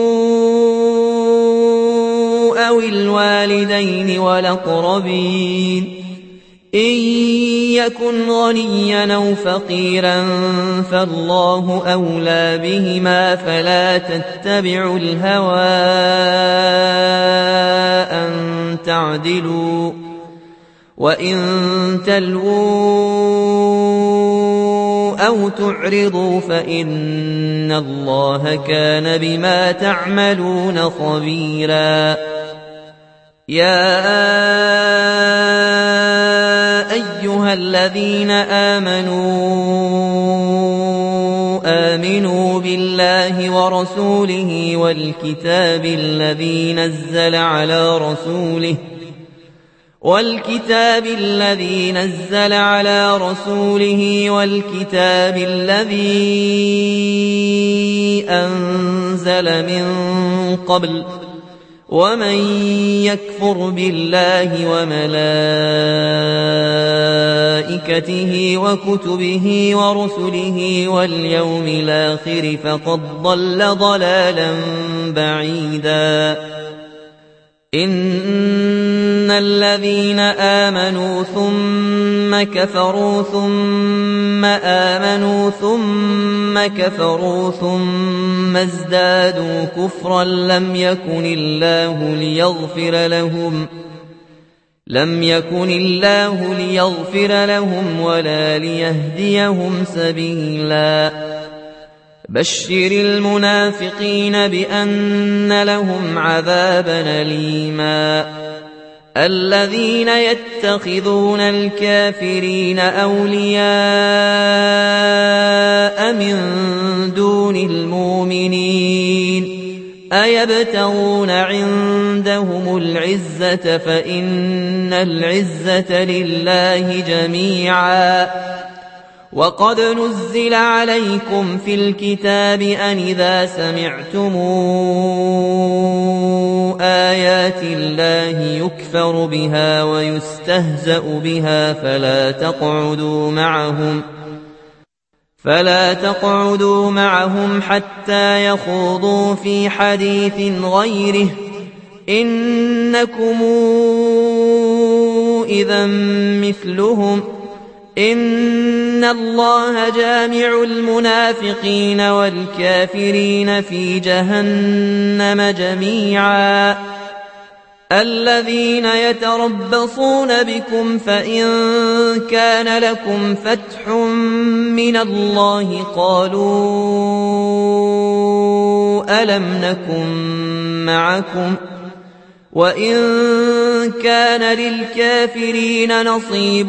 A: أو الوالدين والأقربين إن يكن غنيا أو فقيرا فالله أولى بهما فلا تتبعوا الهوى أن تعدلوا وإن تلووا أو تعرضوا فإن الله كان بما تعملون خبيرا يا أيها الذين آمنوا بالله ورسوله والكتاب الذي نزل على رسوله والكتاب الذي أنزل من قبل ومن يكفر بالله وملائكته وكتبه ورسله واليوم الآخر فقد ضل ضلالا بعيدا إن الذين آمنوا ثم كفروا ثم آمنوا ثم كفروا ثم ازدادوا كفرا لم يكن الله ليغفر لهم ولا ليهديهم سبيلا بشر المنافقين بأن لهم عذابا أليما الذين يتخذون الكافرين أولياء من دون المؤمنين أيبتغون عندهم العزة فإن العزة لله جميعا وقد نزل عليكم في الكتاب أن إذا سمعتم آيات الله يكفر بها ويستهزأ بها فلا تقعدوا معهم حتى يخوضوا في حديث غيره إنكم إذا مثلهم إن الله جامع المنافقين والكافرين في جهنم جميعا الذين يتربصون بكم فإن كان لكم فتح من الله قالوا ألم نكن معكم وإن كان للكافرين نصيب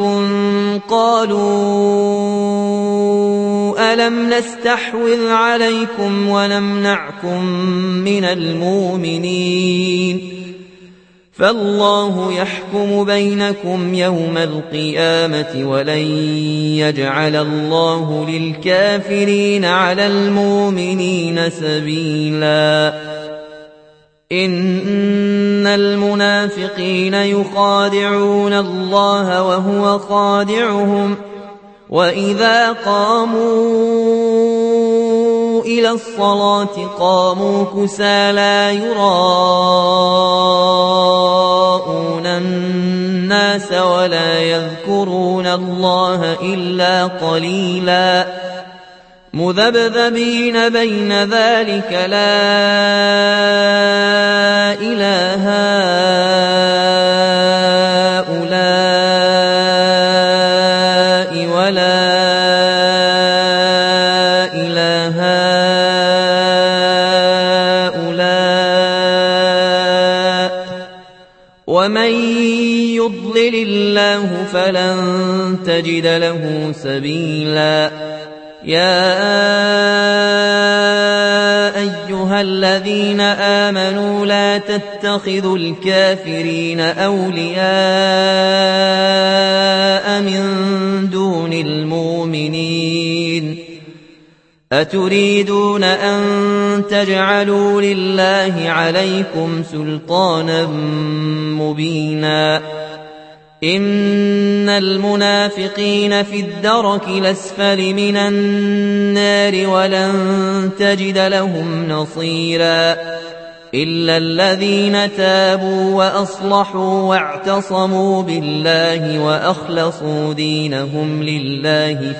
A: قالوا ألم نستحوذ عليكم ونمنعكم من المؤمنين فالله يحكم بينكم يوم القيامة ولن يجعل الله للكافرين على المؤمنين سبيلا إن المنافقين يخادعون الله وهو خادعهم وإذا قاموا إلى الصلاة قاموا كسالى يراءون الناس ولا يذكرون الله إلا قليلا مذبذبين بين ذلك لا إله هؤلاء ولا إله هؤلاء ومن يضلل الله فلن تجد له سبيلا يا أيها الذين آمنوا لا تتخذوا الكافرين أولياء من دون المؤمنين أتريدون أن تجعلوا لله عليكم سلطانا مبينا إن المنافقين في الدرك الأسفل من النار ولن تجد لهم نصيرا إلا الذين تابوا وأصلحوا واعتصموا بالله وأخلصوا دينهم لله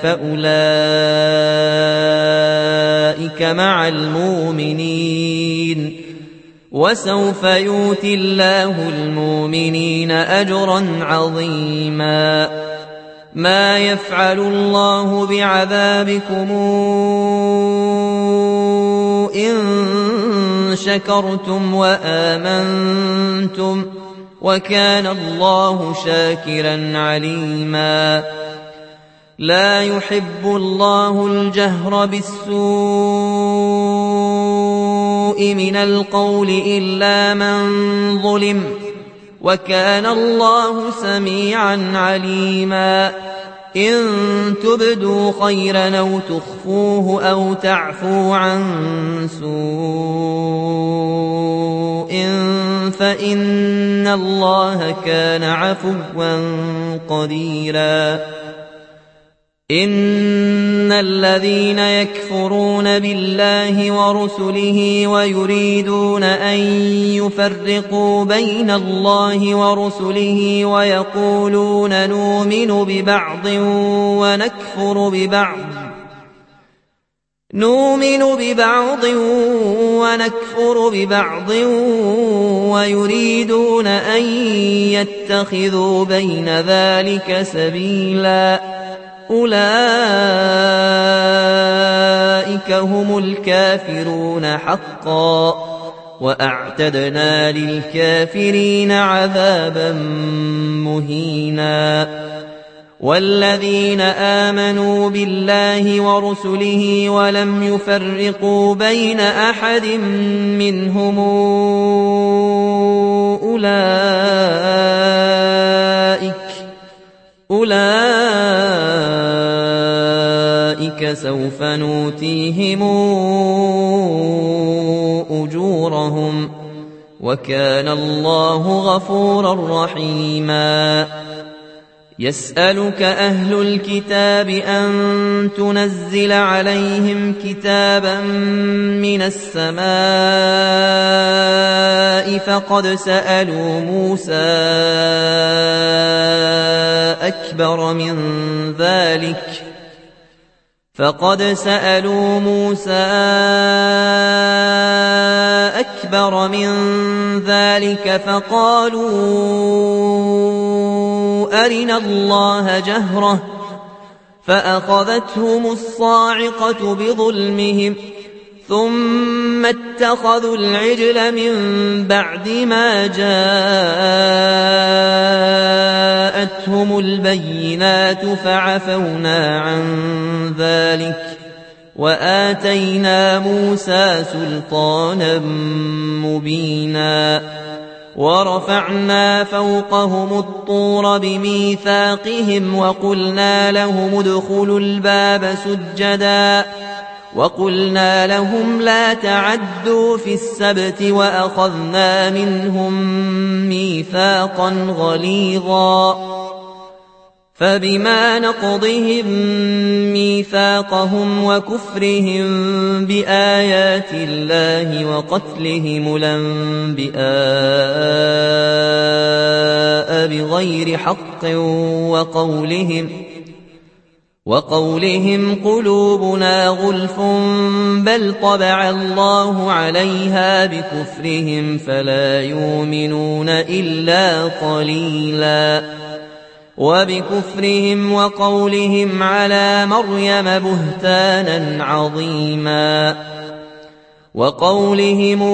A: فأولئك مع المؤمنين وسوف يؤتي الله المؤمنين أجرا عظيما ما يفعل الله بعذابكم إن شكرتم وآمنتم وكان الله شاكرا عليما لا يحب الله الجهر بالسوء السوء من القول إلا من ظلم وكان الله سميعا عليما إن تبدوا خيرا أو تخفوه أو تعفو عن سوء فإن الله كان عفوا قديرا إن الذين يكفرون بالله ورسله ويريدون أن يفرقوا بين الله ورسله ويقولون نؤمن ببعض ونكفر ببعض ويريدون أن يتخذوا بين ذلك سبيلا أولئك هم الكافرون حقا وأعتدنا للكافرين عذابا مهينا والذين آمنوا بالله ورسله ولم يفرقوا بين أحد منهم أولئك سوف نؤتيهم أجورهم وكان الله غفورا رحيما يسألك أهل الكتاب أن تنزل عليهم كتابا من السماء فقد سألوا موسى أكبر من ذلك فقالوا أرنا الله جهرة فأخذتهم الصاعقة بظلمهم ثم اتخذوا العجل من بعد ما جاءتهم البينات فعفونا عن ذلك وآتينا موسى سلطانا مبينا ورفعنا فوقهم الطور بميثاقهم وقلنا لهم ادخلوا الباب سجدا وقلنا لهم لا تعدوا في السبت وأخذنا منهم ميثاقا غليظا فبما نقضهم ميثاقهم وكفرهم بآيات الله وقتلهم الأنبياء بغير حق وقولهم قلوبنا غلف بل طبع الله عليها بكفرهم فلا يؤمنون إلا قليلا وبكفرهم وقولهم على مريم بهتانا عظيما وقولهم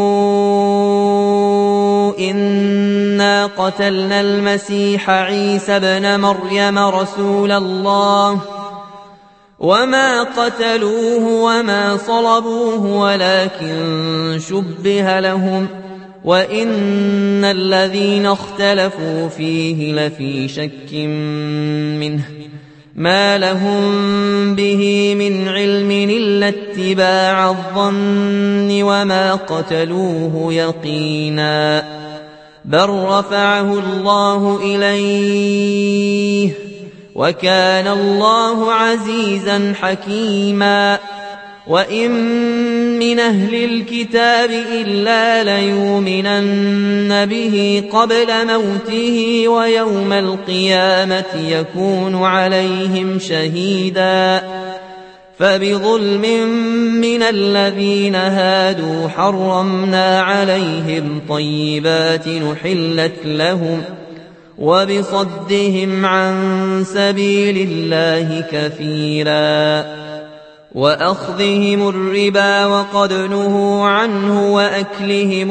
A: إنا قتلنا المسيح عيسى ابن مريم رسول الله وما قتلوه وما صلبوه ولكن شبه لهم وإن الذين اختلفوا فيه لفي شك منه ما لهم به من علم إلا اتباع الظن وما قتلوه يقينا بل رفعه الله إليه وكان الله عزيزا حكيما وإن من أهل الكتاب إلا ليؤمنن به قبل موته ويوم القيامة يكون عليهم شهيدا فبظلم من الذين هادوا حرمنا عليهم طيبات نحلت لهم وبصدهم عن سبيل الله كثيرا وأخذهم الربا وقد نهوا عنه وأكلهم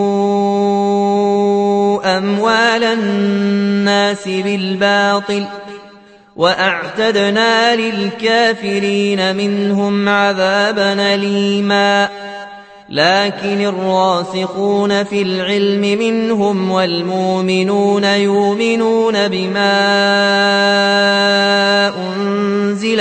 A: أموال الناس بالباطل وأعتدنا للكافرين منهم عذابا أليما لكن الراسخون في العلم منهم والمؤمنون يؤمنون بما أنزل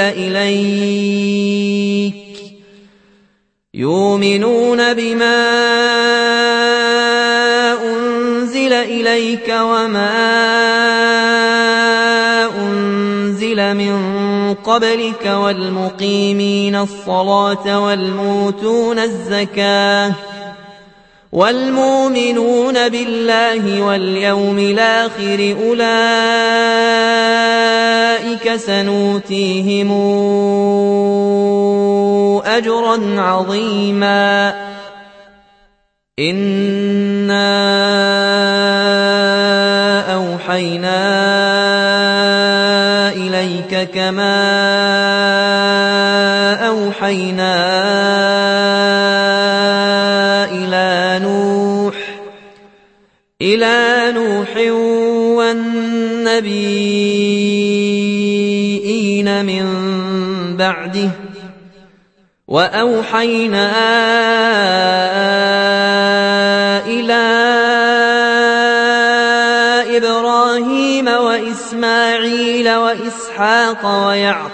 A: إليك وما أنزل من قبلك والمقيمين الصلاة والموتون الزكاة والمؤمنون بالله واليوم الآخر أولئك سنؤتيهم أجرا عظيما إنا أوحينا إليك كما أوحينا إلى نوح والنبيين من بعده وأوحينا إلى إبراهيم وإسماعيل وإسحاق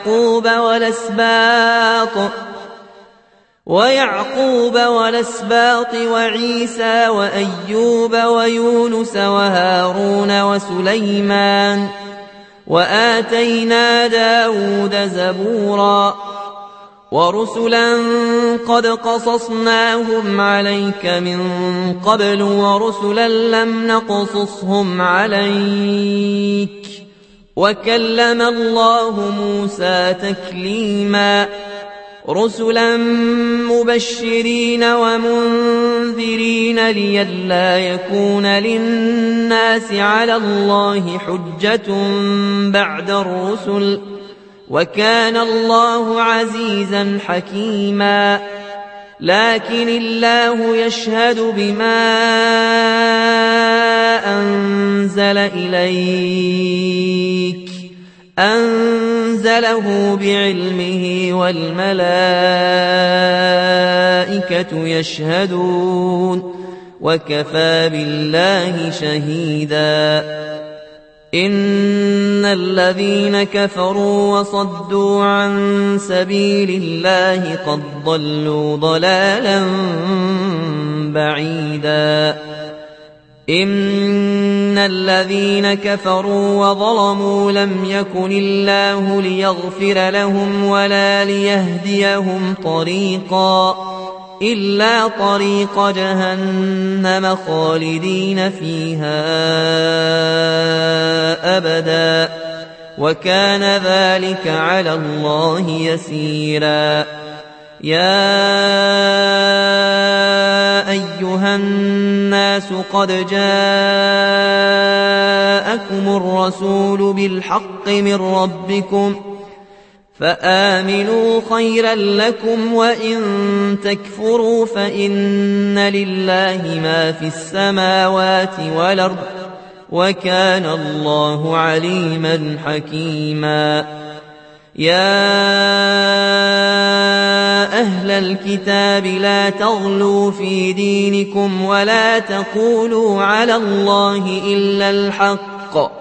A: ويعقوب والأسباط وعيسى وأيوب ويونس وهارون وسليمان وآتينا داود زبورا ورسلا قد قصصناهم عليك من قبل ورسلا لم نقصصهم عليك وكلم الله موسى تكليما رسلا مبشرين ومنذرين لئلا يكون للناس على الله حجة بعد الرسل وكان الله عزيزا حكيما لكن الله يشهد بما أنزل إليك أنزله بعلمه والملائكة يشهدون وكفى بالله شهيدا إن الذين كفروا وصدوا عن سبيل الله قد ضلوا ضلالا بعيدا إن الذين كفروا وظلموا لم يكن الله ليغفر لهم ولا ليهديهم طريقا إلا طريق جهنم خالدين فيها أبدا وكان ذلك على الله يسيرا يا أيها الناس قد جاءكم الرسول بالحق من ربكم فآمنوا خيرا لكم وإن تكفروا فإن لله ما في السماوات والأرض وكان الله عليما حكيما يا أهل الكتاب لا تغلوا في دينكم ولا تقولوا على الله إلا الحق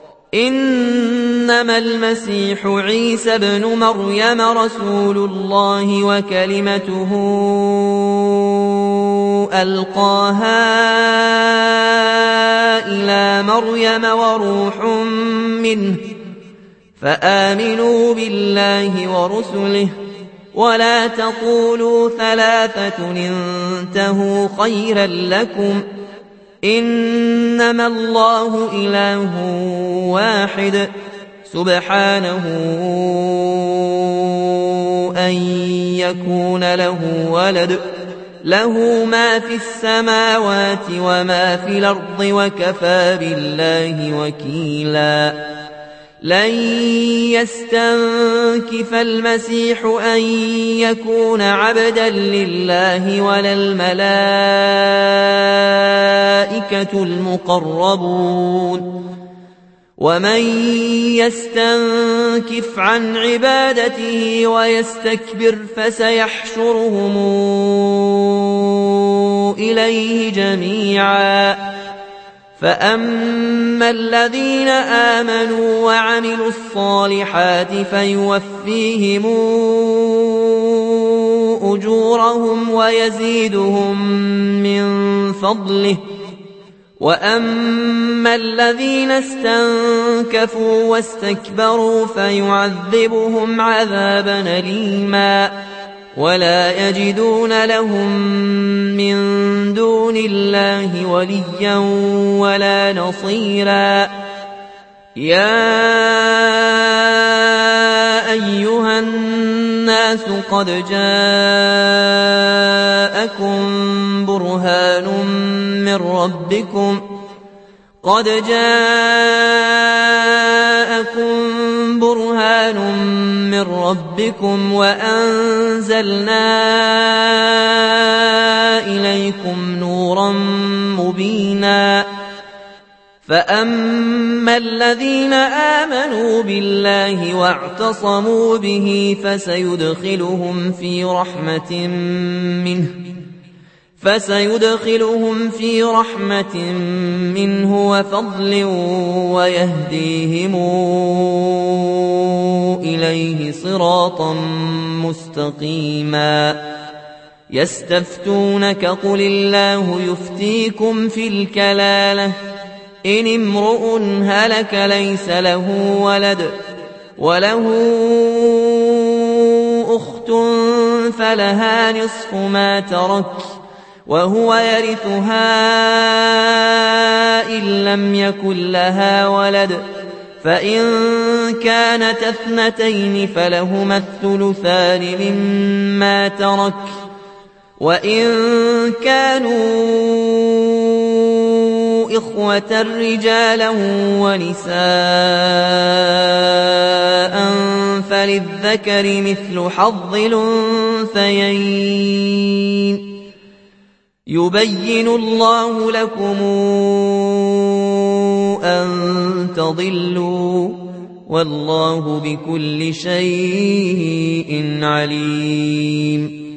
A: إنما المسيح عيسى بن مريم رسول الله وكلمته ألقاها إلى مريم وروح منه فآمنوا بالله ورسله ولا تقولوا ثلاثة انتهوا خيرا لكم إنما الله إله واحد سبحانه أن يكون له ولد له ما في السماوات وما في الأرض وكفى بالله وكيلا لن يستنكف المسيح أن يكون عبدا لله ولا الملائكة المقربون ومن يستنكف عن عبادته ويستكبر فسيحشرهم إليه جميعا فأما الذين آمنوا وعملوا الصالحات فيوفيهم أجورهم ويزيدهم من فضله وأما الذين استنكفوا واستكبروا فيعذبهم عذابا أليما ولا يجدون لهم من دون الله وليا ولا نصيرا يا أيها الناس قد جاءكم برهان من ربكم وأنزلنا إليكم نورا مبينا فأما الذين آمنوا بالله واعتصموا به فسيدخلهم في رحمة منه وفضل ويهديهم إليه صراطا مستقيما يستفتونك قل الله يفتيكم في الكلالة إن امرؤ هلك ليس له ولد وله أخت فلها نصف ما ترك وهو يرثها إن لم يكن لها ولد فإن كانت اثنتين فلهما الثلثان مما ترك وإن كانوا إخوة رجالا ونساء فللذكر مثل حظ الأنثيين يبين الله لكم أن تضلوا والله بكل شيء عليم